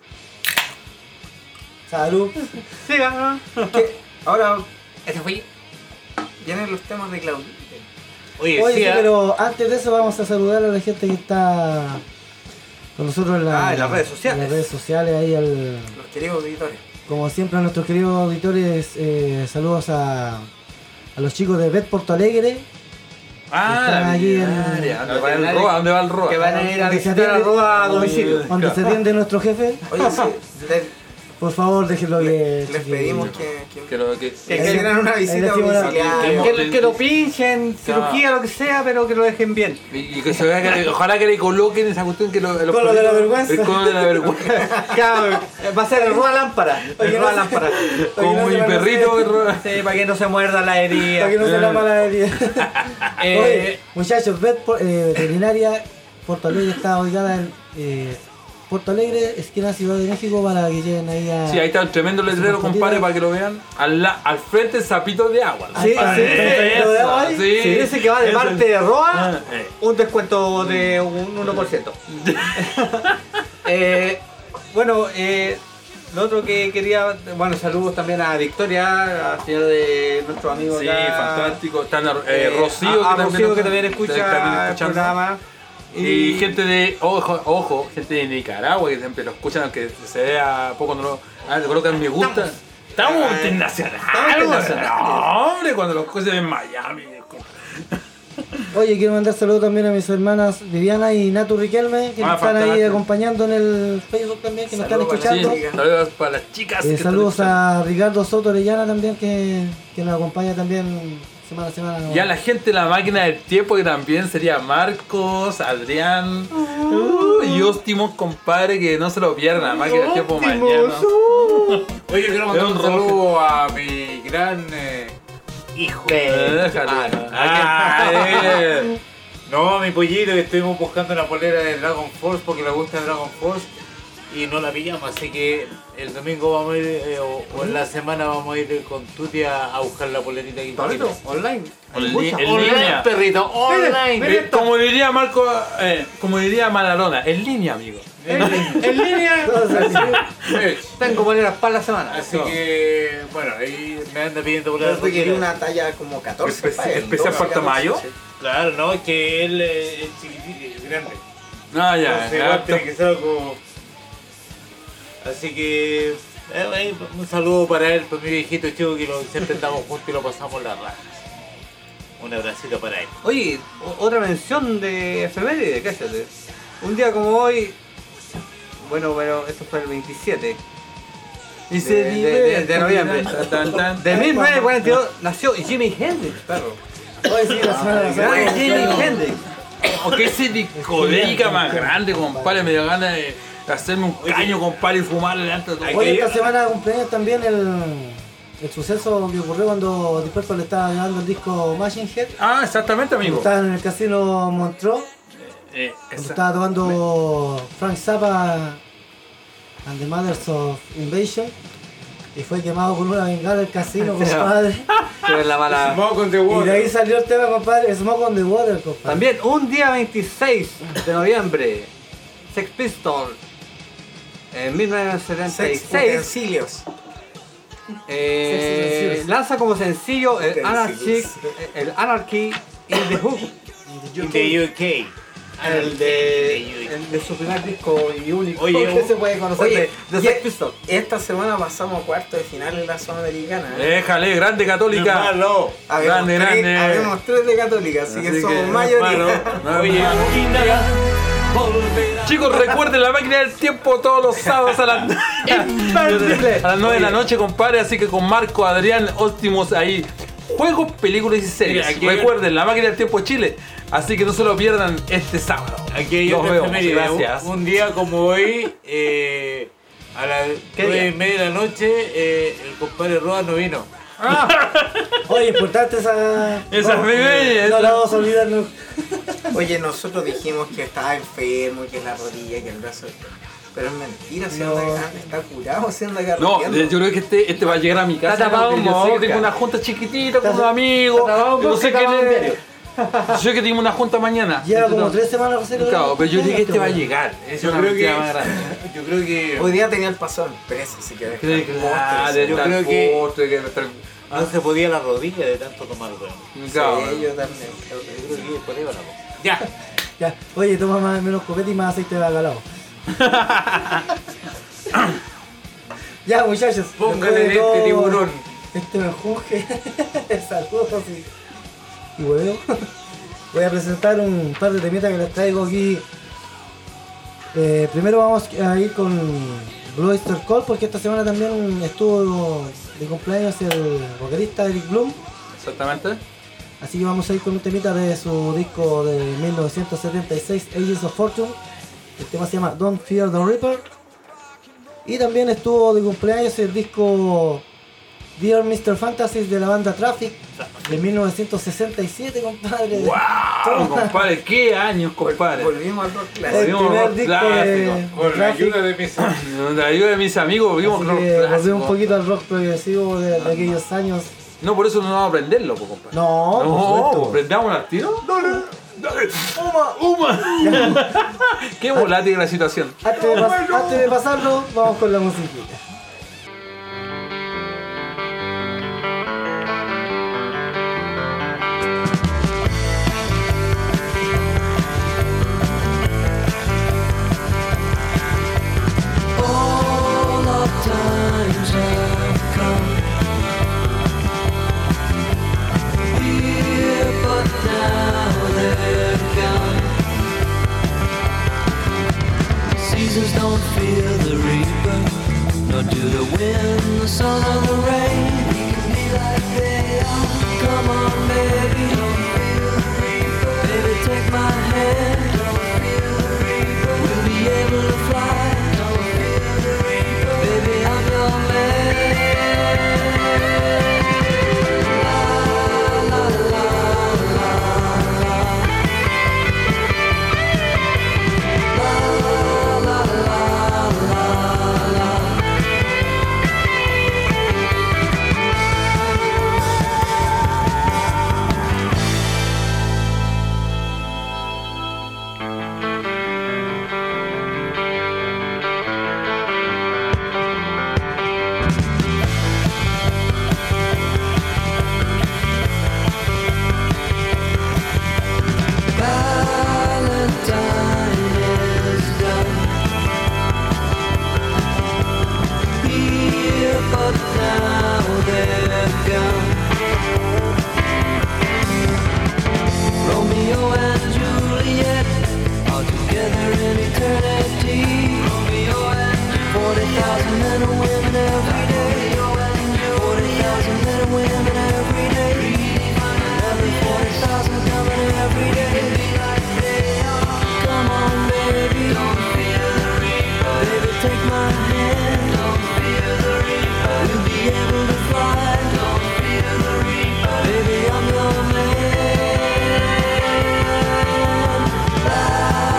Salud. Siga, ¿no? Que ahora Ese fui. vienen los temas de Claudio. Oye, Oye, sí, sí, ah, pero antes de eso vamos a saludar a la gente que está con nosotros en, la- Ah, en las redes sociales. en las redes sociales, ahí al, Los queridos auditores. como siempre a nuestros queridos auditores, eh, saludos a, a los chicos de Bet Porto Alegre. Ah, Están la aquí en- millonaria. ¿Dónde va el Roa? ¿Dónde va el Roa? Que van a ir a Que se visitar a atiende- Roa a domicilio. Donde se atiende nuestro jefe, Oye, sí, le- por favor déjenlo que... les pedimos que, que, Que lo que. que hicieran una visita decimos la- domiciliaria. Que, que, que lo pinchen, cirugía, lo que sea, pero que lo dejen bien. Y, y que se vea que le- ojalá que le coloquen esa cuestión que lo, los Cono de la perritos- vergüenza. El cono de la vergüenza. Claro, va a ser el Roa Lámpara. El Roa Lámpara. Como mi perrito, el Roa. Sí, para que no se muerda la herida. Para que no se la mala herida. Eh, Oye, muchachos, Vet Por- eh, Veterinaria Porto Alegre está ubicada en eh, Porto Alegre, esquina Ciudad de México, para que lleguen ahí a... Sí, ahí está un tremendo letrero, compadre, para que lo vean. Al, la- al frente, zapito de agua. Sí, Ah, sí, eso, lo de agua ahí. sí. Si dice que va de Eso. parte de Roa, Ah, eh. un descuento de un uno por ciento. eh, bueno, eh, lo otro que quería, bueno, saludos también a Victoria, a la señora de nuestro amigo Sí, acá, fantástico. Están eh, eh, Rocío, a, a que, Rocío, que también, también escucha también el escuchando. programa. Y gente de, ojo, ojo, gente de Nicaragua que siempre lo escuchan, aunque se vea poco cuando lo, ah, le colocan me gusta. Estamos Ah, internacionales. estamos internacionales. No, hombre, cuando los cosas en Miami. Oye, quiero mandar saludos también a mis hermanas Viviana y Natu Riquelme, que Ah, nos están ahí fantástico. acompañando en el Facebook también, que nos están Saludos para escuchando. las Sí, saludos para las chicas. Eh, que están saludos escuchando. a Ricardo Soto Orellana también, que, que nos acompaña también semana a semana. Y a la gente de la máquina del tiempo, que también sería Marcos, Adrián uh, y Óstimos, compadre, que no se lo pierdan, la máquina del tiempo mañana. Oye, quiero mandar Es un un saludo a mi gran eh, hijo. Eh, déjalo. Ah, Ah, eh. No, a mi pollito, que estuvimos buscando una polera de Dragon Force porque le gusta Dragon Force y no la pillamos, así que el domingo vamos a ir, eh, o, o en la semana vamos a ir con Tuti a, a buscar la polerita aquí. Pablito, online. En Mucha. li- en Online, línea. perrito, online. Eh, Como diría Marco, eh, como diría Maradona, en línea, amigo. En, en línea. Eh, Tengo poleras para la semana. Así que, bueno, ahí me anda pidiendo poleras. Yo quería una talla como catorce. Espe- para él, especial doce, para Tamayo. catorce, sí. Claro, no, es que él eh, es chiquitito, es grande. No, ya, Entonces, ya. igual tiene que ser algo. Así que eh, eh, un saludo para él, para mi viejito chico, que lo, siempre estamos juntos y lo pasamos la raja. Un abracito para él. Oye, o- otra mención de efeméride, cállate. Un día como hoy, bueno, bueno, esto fue el veintisiete Y de, de- de- de noviembre. Tan, tan. de mil novecientos cuarenta y dos nació Jimi Hendrix, perro. Oye, sí, la semana pasada. Gran Jimi Hendrix. O que ese discoteca más grande, compadre, me dio ganas de hacerme un caño, compadre, y fumar delante de todo. Oye, esta semana cumpleaños también el, el suceso que ocurrió cuando Deep Purple le estaba grabando el disco Machine Head. Ah, exactamente, amigo. Estaban en el casino Montreux. Eh, Cuando esa- estaba tocando Frank Zappa and the Mothers of Invasion y fue quemado con una bengala del casino, compadre. Pero es la mala. Smoke on the Y de water. ahí salió el tema, compadre, Smoke on the Water, compadre. También un día veintiséis de noviembre, Sex Pistols, en mil novecientos setenta y Sex seis, utensilios. eh, Sex Utensilios. lanza como sencillo el Anarchy, Utensilios. el Anarchy in the Hook, In the U K. el de, el de su primer disco y único Oye, que se puede conocer Oye, de, de y- Sex Pistols. Esta semana pasamos a cuarto de final en la Sudamericana. ¿eh? Déjale, grande católica. Malo. Habemos grande, tres, grande. habemos tres de Católica, así, Así que que, somos mayoría. Oye, Chicos, recuerden la máquina del tiempo todos los sábados a las, a las nueve de la noche, compadre. Así que con Marco, Adrián, Optimus ahí. Juegos, películas y series. Mira, aquí hay- Recuerden, la máquina del tiempo Chile. Así que no se lo pierdan este sábado. aquí hay Los otra veo. efeméride. Gracias. Un, un día como hoy, eh, a las ¿Qué nueve día? y media de la noche, eh, el compadre Roa no vino. Oye, importante esa. Esa no, efeméride, No esa- la vamos a olvidar nunca. Oye, nosotros dijimos que estaba enfermo, que la rodilla, que el brazo. Pero es mentira, si No. anda grande, está curado, si anda No, carreteando. yo creo que este, este va a llegar a mi casa. Está tapado porque en yo sé que mosca. tengo una junta chiquitita con Está- unos amigos. está tapado en Yo no mosca, sé qué tapado en diario. Yo sé que tengo una junta mañana. Lleva como Entonces, tres semanas recién. Claro, pero yo creo que este va a llegar. Es Yo una creo mentira que- más grande. Yo creo que Hoy día tenía el paso preso, así que Creo que claro, Yo está creo el que- postre, que está el- no se podía la rodilla de tanto tomar, weón. Claro. Sí, yo también. Yo creo que por ahí va la cosa. Ya. Ya. Oye, toma más, menos copete y más aceite de bacalao. Ya, muchachos. Póngale después de este todo tiburón. Este menjunje. Saludos y, y hueveo. Voy a presentar un par de temitas que les traigo aquí. Eh, primero vamos a ir con Blue Oyster Cult porque esta semana también estuvo de cumpleaños el vocalista Eric Bloom. Exactamente. Así que vamos a ir con un temita de su disco de mil novecientos setenta y seis, Ages of Fortune. El tema se llama Don't Fear the Reaper. Y también estuvo de cumpleaños el disco Dear mister Fantasy de la banda Traffic de mil novecientos sesenta y siete, compadre. ¡Wow! Toma. Compadre, qué años, compadre. Volvimos al rock El clásico. Volvimos primer rock disco clásico. de Con la Traffic. ayuda de mis Con la ayuda de mis amigos vimos Así rock que clásico. volvemos un poquito al rock progresivo de, de aquellos años. No, por eso no vamos a aprenderlo, po, compadre. No, por no, supuesto. ¿prendamos al tiro? Dale, dale. Uma, uma. Qué volátil la situación. Antes de, pas- antes de pasarlo, vamos con la musiquita. All of times have come here, but now they're gone. Seasons don't fear the reaper, nor do the wind, the sun, or the rain. We can be like they are. Come on, baby, don't fear the reaper. Baby, take my hand. Don't fear the reaper. We'll be able to fly. Don't fear the reaper. Baby, I'm your man. La, la, la, la, la. La, la, la, la, la. Valentine is done. Here, but now they're gone. Romeo and Juliet are together in eternity. Romeo and forty thousand men and women every day. Forty thousand men and women every day. Another forty thousand coming every day. Come on, baby, don't fear the reaper. Baby, take my hand. Don't fear the reaper. We'll be able to fly. Don't fear the reaper. Baby, I'm your man. La,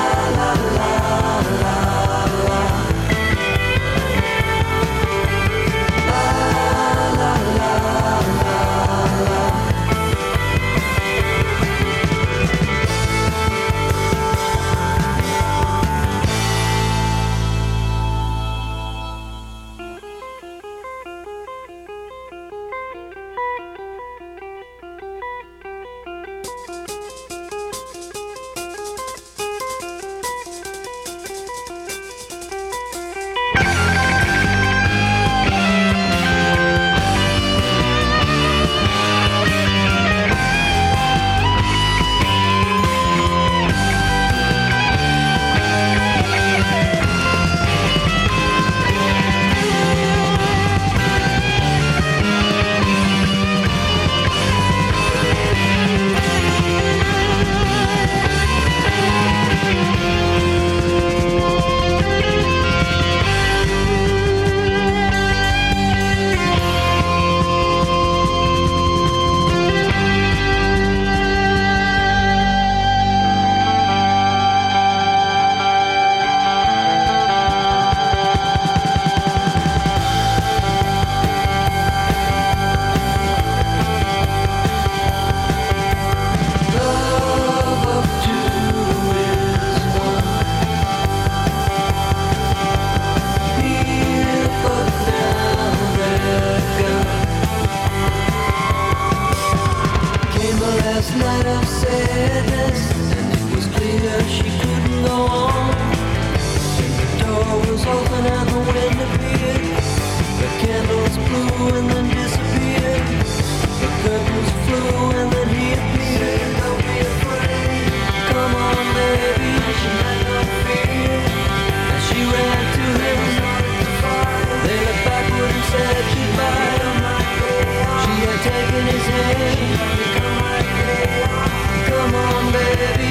light of sadness, and it was clear she couldn't go on. The door was open and the wind appeared. The candles blew and then disappeared. The curtains flew and then he appeared. Don't be afraid, come on baby, she had no fear. And she ran to him, they looked backward and said goodbye. She had taken his hand, come on baby.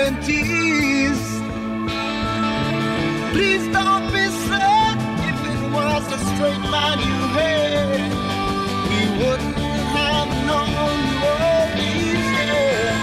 guarantees. Please don't be sad if it was a straight line you had. We wouldn't have known you all these years.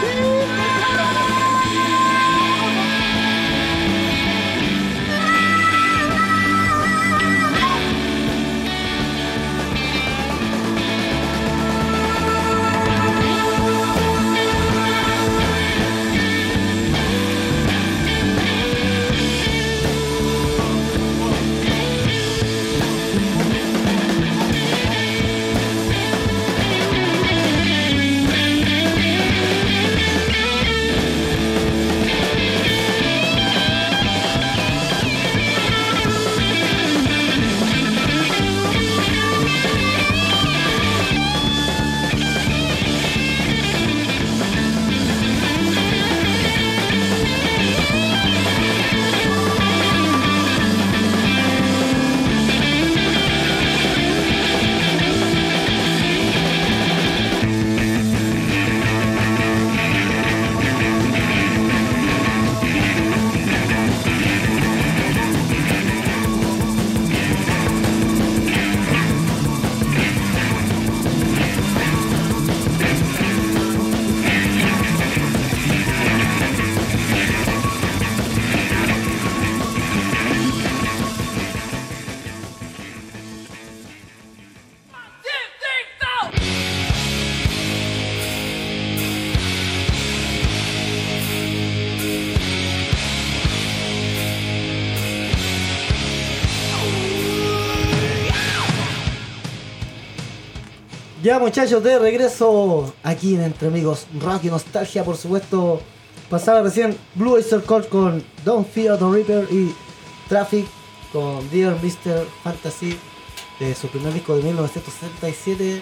Ya muchachos, de regreso aquí en Entre Amigos Rock y Nostalgia, por supuesto. Pasaba recién Blue Oyster Cult con Don't Fear the Reaper y Traffic con Dear mister Fantasy, de su primer disco de mil novecientos setenta y siete.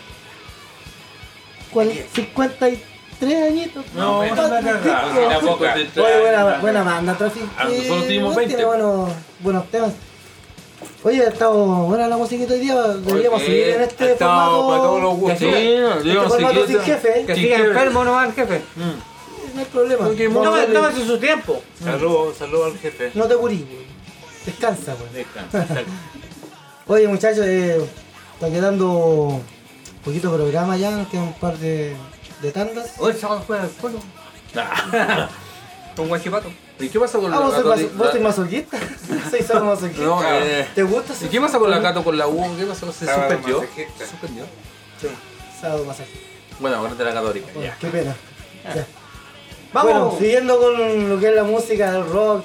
¿Cuál? cincuenta y tres añitos. No, ¿Cuántos no, no, no, discos? no, tampoco es de- Oye, buena, buena banda, Traffic. Ah, nosotros Eh, tuvimos tiene veinte. buenos, buenos temas. Oye, ha estado buena la musiquita hoy día. Deberíamos Oye, seguir en ha este estado formato. para todos los gustos. Sí, Este digamos, formato si sin quieres- jefe. Que Sí, siga que- enfermo nomás el jefe. Mm. No hay problema. Ok, Vamos a Toma- darle- Tómase su tiempo. Saludos saludo al jefe. No te curís, güey. Descansa, güey. Descansa, exacto. Oye, muchachos, eh, está quedando un poquito de programa ya. Nos quedan un par de, de tandas. Hoy el sábado juega el polo. Con guachipato. ¿Y qué pasa con la Ah, vos sois Cato? maso- vos sois masoquista. Soy solo masoquista. No, eh, ¿Te gusta? ¿Y qué pasa con la Cato con la U? ¿Qué pasó? ¿Se Sábado suspendió? masajista. ¿Se suspendió? Sí, sábado masaje. Bueno, ahora de la Católica. Bueno, qué pena. Ya. Vamos, bueno, siguiendo con lo que es la música, el rock.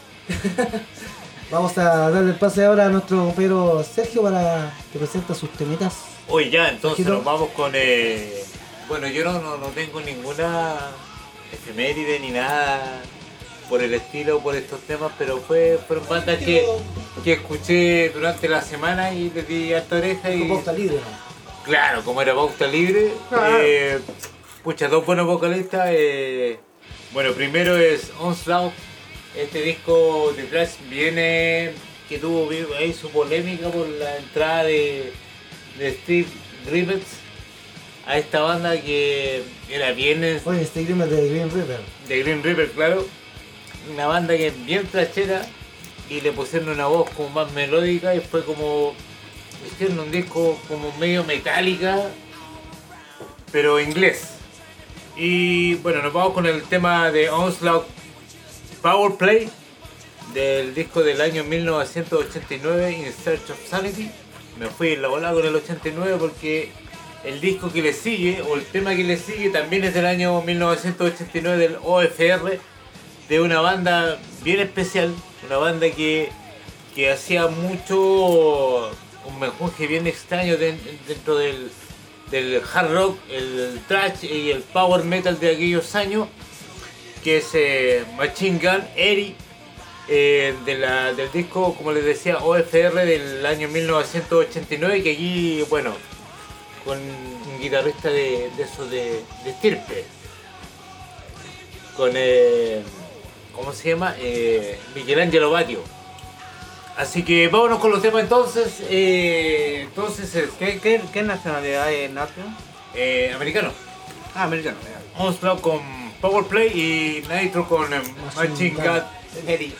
Vamos a darle el pase ahora a nuestro compañero Sergio para que presente sus temitas. Hoy ya, entonces Sergito. nos vamos con... Eh... Bueno, yo no, no, no tengo ninguna efeméride ni nada por el estilo, por estos temas, pero fue fueron bandas que, que escuché durante la semana y le di harta oreja y... Con pauta libre, ¿no? Claro, como era pauta libre, Claro. eh, pucha, dos buenos vocalistas. Eh, bueno, primero es Onslaught. Este disco de Flash viene que tuvo ahí su polémica por la entrada de, de Steve Griffiths a esta banda que era bien Oye, este grima es de Green River. de Green River, claro. Una banda que es bien trachera y le pusieron una voz como más melódica y fue como... hicieron un disco como medio metálica, pero inglés. Y bueno, nos vamos con el tema de Onslaught Power Play del disco del año mil novecientos ochenta y nueve, In Search of Sanity. Me fui en la volada con el ochenta y nueve porque el disco que le sigue, o el tema que le sigue, también es del año mil novecientos ochenta y nueve del O F R, de una banda bien especial, una banda que, que hacía mucho, un menjunje bien extraño de- dentro del, del hard rock, el thrash y el power metal de aquellos años, que es eh, Machine Gun Eri, eh, de la, del disco, como les decía, O F R del año mil novecientos ochenta y nueve, que aquí, bueno, con un guitarrista de, de eso de, de estirpe, con, eh, ¿cómo se llama? Eh, Michelangelo Batio. Así que vámonos con los temas entonces. Eh, entonces es ¿Qué, qué, qué nacionalidad es Natio? eh, americano. Ah, americano. Onslaught con Powerplay y Nitro con eh, Machine God Eddie.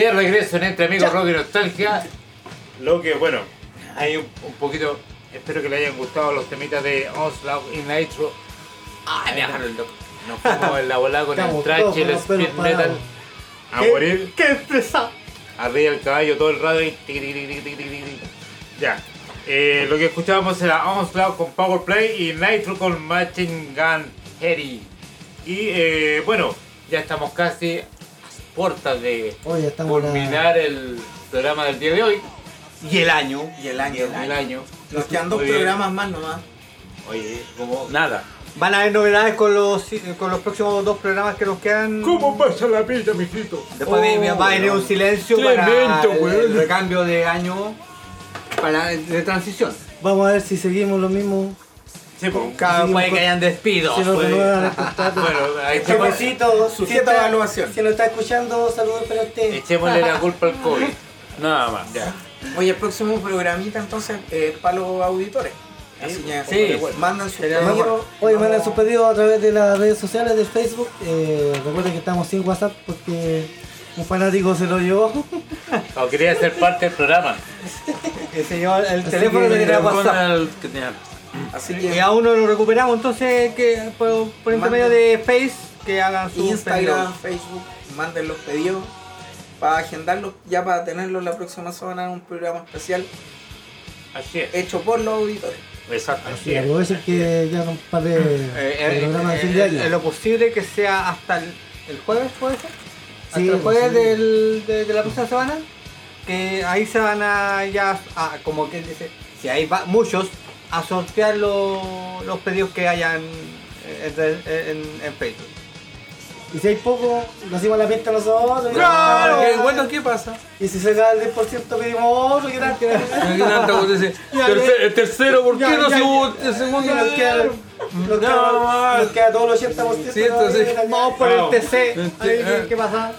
De regreso en Entre Amigos Rock y Nostalgia. Lo que, bueno, hay un, un poquito. Espero que les hayan gustado los temitas de Onslaught y Nitro. Ay, me dejaron el loco. Nos fuimos en la volada con Estamos el trash todos y el con los pelos speed metal. parados. A ¿Qué- morir. ¡Qué estresado! Arriba el caballo todo el rato y tiqui, tiqui, tiqui, tiqui, tiqui, tiqui. Ya. Eh, lo que escuchábamos era Onslaught con Powerplay y Nitro con Machine Gun Harry. Y eh, bueno, ya estamos casi a puertas de Oye, estamos culminar el programa del día de hoy. Y el año. Y el año. El año. Nos quedan dos Muy bien. programas más nomás. Oye, como nada. Van a haber novedades con los, con los próximos dos programas que nos quedan. pasa la vida, mijito? Después me- va a venir un silencio Tremendo, para el, weón. el recambio de año para de transición. Vamos a ver si seguimos lo mismo. Sí, pues, Cada Sí, puede pues, que hayan despidos. Si nos pues. renuevan el contrato. bueno, ahí Este echemos- besito, Sujeto si está- a evaluación. Si nos está escuchando, saludos para usted. echémosle la culpa al COVID. Nada más. Ya. Oye, el próximo programita entonces es para los auditores. Así que Sí. mandan sus Sería pedidos. mejor. Oye, Vamos- mandan sus pedidos a través de las redes sociales de Facebook. Eh, recuerden que estamos sin WhatsApp porque un fanático se lo llevó. O quería ser parte del programa. El señor, el Así teléfono que- que tenía Con WhatsApp. el que tenía. Así Y que aún no lo recuperamos, entonces que por, por intermedio de Face que hagan su Instagram, Facebook, manden los pedidos para agendarlos, ya para tenerlos la próxima semana en un programa especial Así es. hecho por los auditores. Exacto. Sí, aprovechen que ya un par de, Eh, de eh, programas de eh, fin de eh, año. en lo posible que sea hasta el, el jueves, ¿puede ser? Hasta Sí, el jueves sí. del, de, de la próxima semana, que ahí se van a ya, a, como que dice, si hay va- muchos, a sortear los, los pedidos que hayan eh, entre- en, en Facebook. Y si hay poco, lo hacemos a la pista nosotros. Claro, Ya. ¿qué, bueno, ¿qué pasa? Y si se cae el diez por ciento pedimos otro, ¿qué tal? ¿Qué tal? ¿Qué tanta cosa dice? Ya, Terce- ya. el tercero, ¿por qué Ya, no ya, se hubo ya. el segundo? Y nos queda, nos No, queda, más. nos queda todo el ochenta por ciento. Sí, entonces- todavía. Vamos por el T C, El ahí, T- ¿qué, qué pasa?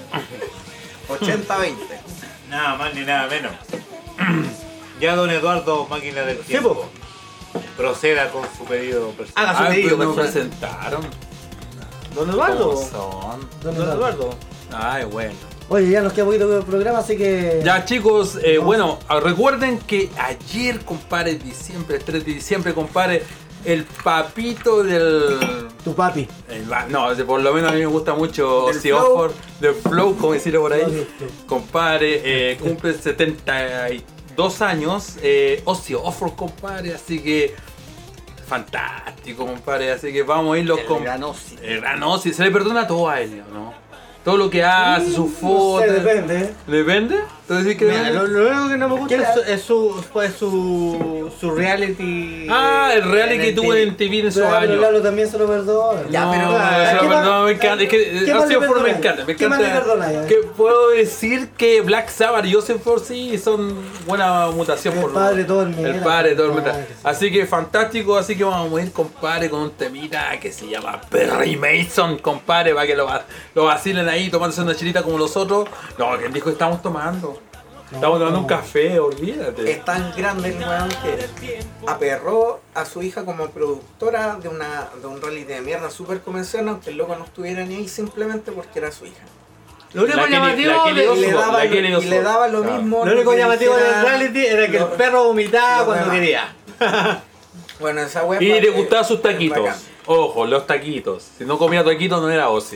ochenta veinte. Nada más ni nada menos. Ya don Eduardo, máquina del tiempo, proceda con su pedido personal. Haga su Ay, pedido pero no personal. presentaron. Don Eduardo. ¿Cómo son? Don Don Eduardo. Ay, bueno. Oye, ya nos queda poquito del programa, así que. Ya chicos, eh, bueno, ah, recuerden que ayer, compadre, diciembre, el tres de diciembre, compadre, el papito del... Tu papi. el ba- no, de- por lo menos a mí me gusta mucho Del Ozzy Flow. Osbourne, del Flow, como decirlo por ahí. Flow, Flow. Compadre, eh, cumple setenta y dos años, eh, Ozzy Osbourne, compadre, así que... Fantástico, compadre, así que vamos a irlos El con... gran Ozzy. El gran Ozzy, se le perdona todo a él, ¿no? Todo lo que hace, sus No fotos... sé, depende. ¿eh? ¿Depende? ¿Tú decís que Mira, depende? lo, lo único que no me gusta ¿Qué es su, es su, pues, su, su reality. Ah, el reality que en tuvo en T V en esos Pero, pero años. Lalo también se lo perdona. Ya, no, pero- no, Ah, se lo ¿qué más- perdona, me encanta. Es que qué más Ozzy le Osbourne me perdona? encanta. Me ¿Qué más le encanta. perdona ya? Que puedo decir que Black Sabbath y Joseph Ford sí son buena mutación El por padre de todo el El metal, padre de todo el compadre, metal. sí. Así que fantástico, así que vamos a ir, compadre, con un temita que se llama Perry Mason, compadre, para que lo, va- lo vacilen ahí tomándose una chilita como los otros. No, ¿quién dijo que estamos tomando? Estamos tomando un café, olvídate. Es tan grande el weón que aperró a su hija como productora de una de un reality de mierda súper convencional, aunque el loco no estuviera ni ahí simplemente porque era su hija. Lo único La Kelly- llamativo, la Kelly de- Y Osbourne, le la daba, Kelly lo, y le Osbourne. daba lo Claro. mismo. lo único que llamativo del dijera- reality era que el lo- perro vomitaba lo cuando demás. quería. Bueno, esa wea Y pa- le eh, gustaban sus es taquitos. bacán. Ojo, los taquitos. Si no comía taquitos no era Ozzy.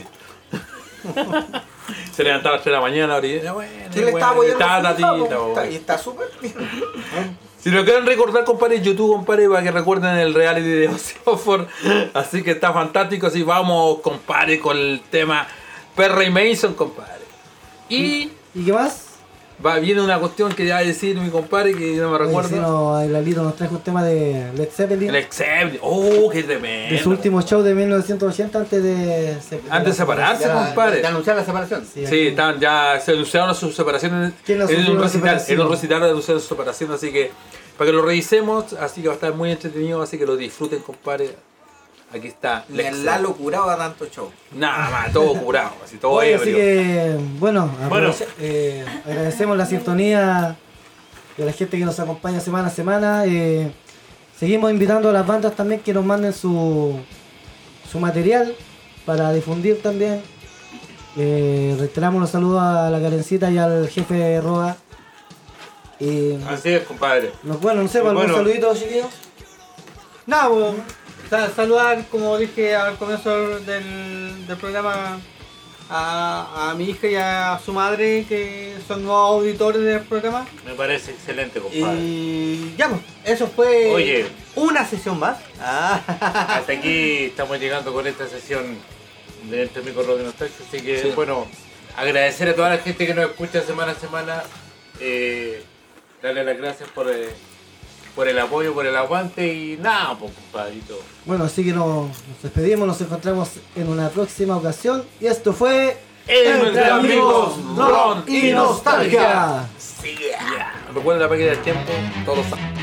Se levantaba a las tres de la mañana, ahorita, bueno, ¿Quién le bueno, está apoyando estaba a su hija, tatita, po? po. Está- Y está súper bien. Si lo quieren recordar, compadre, YouTube, compadre, para que recuerden el reality de Ozzy Osbourne. Así que está fantástico. Así vamos, compadre, con el tema Perry Mason, compadre. Y ¿Y qué más? va, viene una cuestión que va a decir mi compadre que no me Oye, recuerdo. si no, el Lalito nos trajo un tema de Led Zeppelin. El Except. Oh, qué tremendo. De su último show de mil novecientos ochenta antes de... se- Antes de separarse, Ya, compadre. de anunciar la separación. Sí, Sí, están, ya se anunciaron sus separaciones ¿Quién no en sufrió un una recital, separación? en un recital anunciaron su separación, así que para que lo revisemos, así que va a estar muy entretenido, así que lo disfruten, compadre. Aquí está Ni el Lex. Lalo curaba tanto show. Nada más, todo curado, así todo Oye, así ebrio. que, bueno, Bueno. aprovecha- eh, agradecemos la sintonía de la gente que nos acompaña semana a semana. eh, seguimos invitando a las bandas también que nos manden su, su material para difundir también. Eh, reiteramos los saludos a la Karencita y al jefe Roa. Y, Así es, compadre. no, bueno, no sé, ¿algún Bueno. saludito, chiquillos? Nada, pues, sa- saludar, como dije al comienzo del, del programa, a, a mi hija y a su madre, que son nuevos auditores del programa. Me parece excelente, compadre. Y ya, pues, eso fue Oye. una sesión más. Ah. Hasta aquí estamos llegando con esta sesión de Entre Amigos Rock y Nostalgia. Así que, Sí. bueno, agradecer a toda la gente que nos escucha semana a semana. Eh, darle las gracias por, eh, por el apoyo, por el aguante y nada, pues, compadrito. Bueno, así que nos, nos despedimos, nos encontramos en una próxima ocasión. Y esto fue Entre Amigos, Rock y Nostalgia. Recuerden la máquina del tiempo, todos los sábados.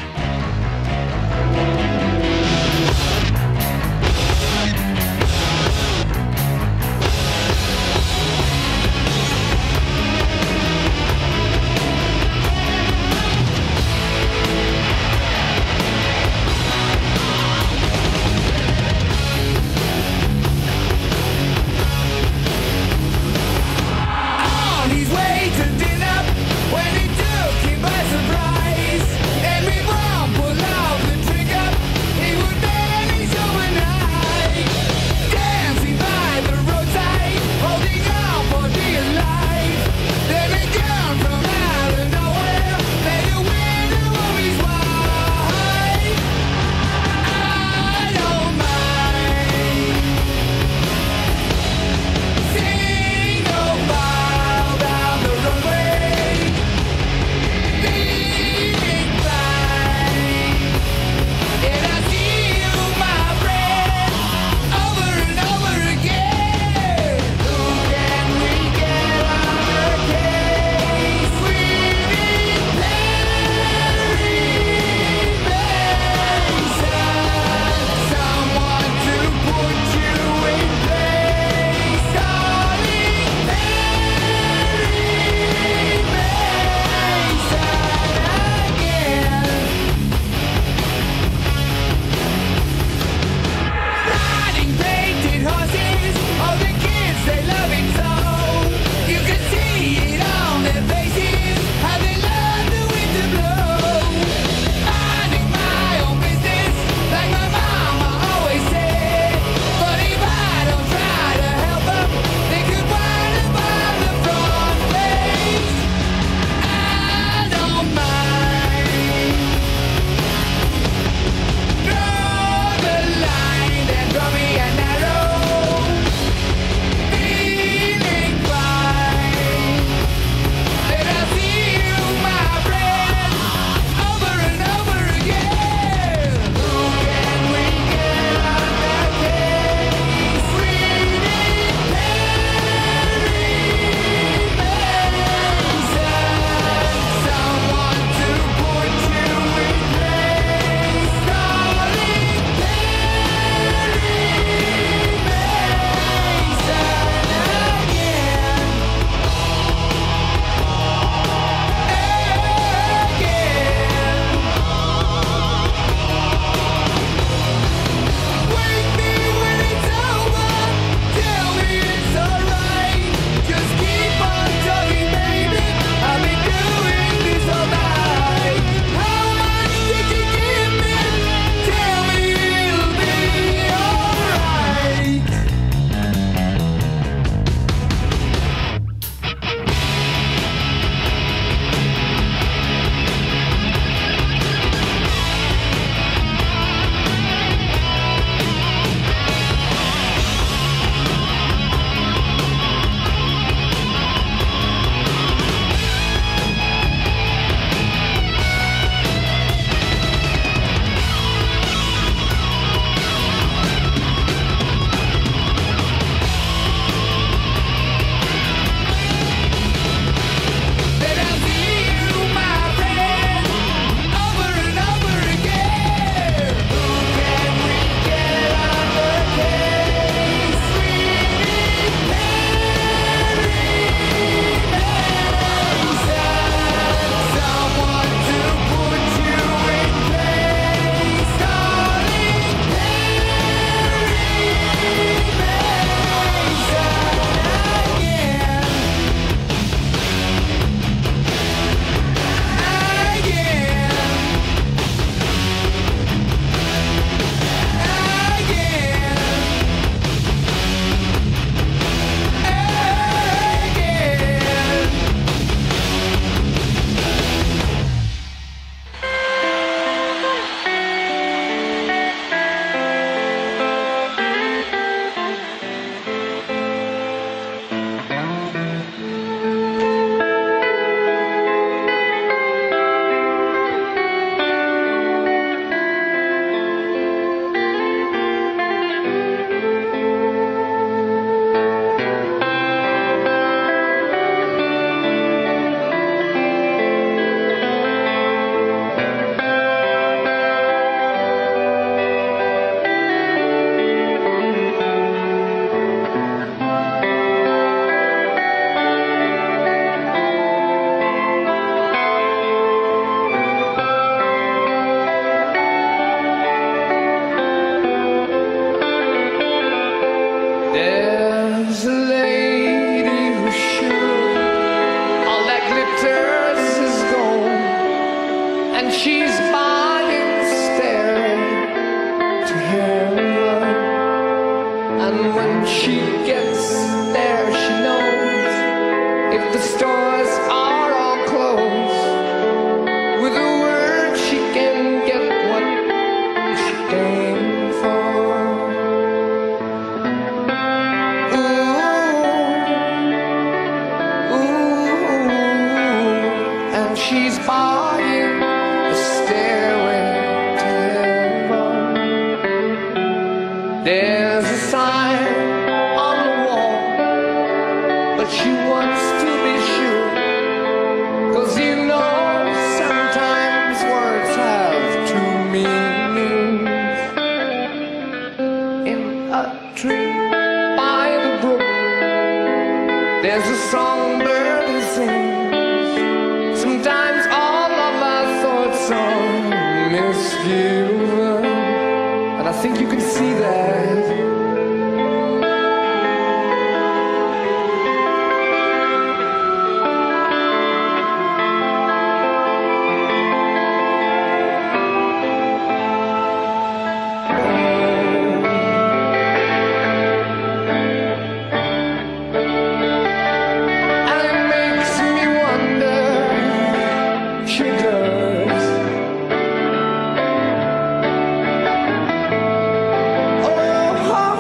On his way to dinner, when he took him by surprise, everyone she's lying staring to heaven. And when she gets there, she knows if the stores are all closed, with a word she can get what she came for. Ooh, ooh, and she's buying the stairway to heaven. There's a sign on the wall, but she wants to be sure, 'cause you know sometimes words have two meanings. In a tree by the brook, there's a songbird who sings. Sometimes all of our thoughts are misgiven, and I think you can see that. And it makes me wonder, she does. Oh,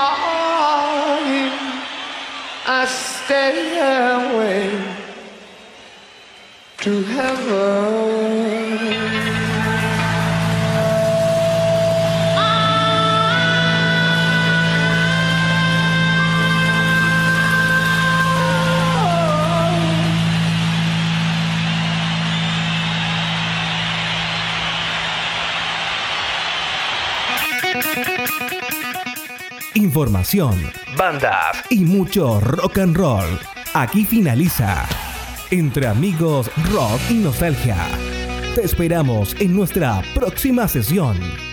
morning, I stay away to heaven. Información, bandas y mucho rock and roll. Aquí finaliza Entre Amigos Rock y Nostalgia. Te esperamos en nuestra próxima sesión.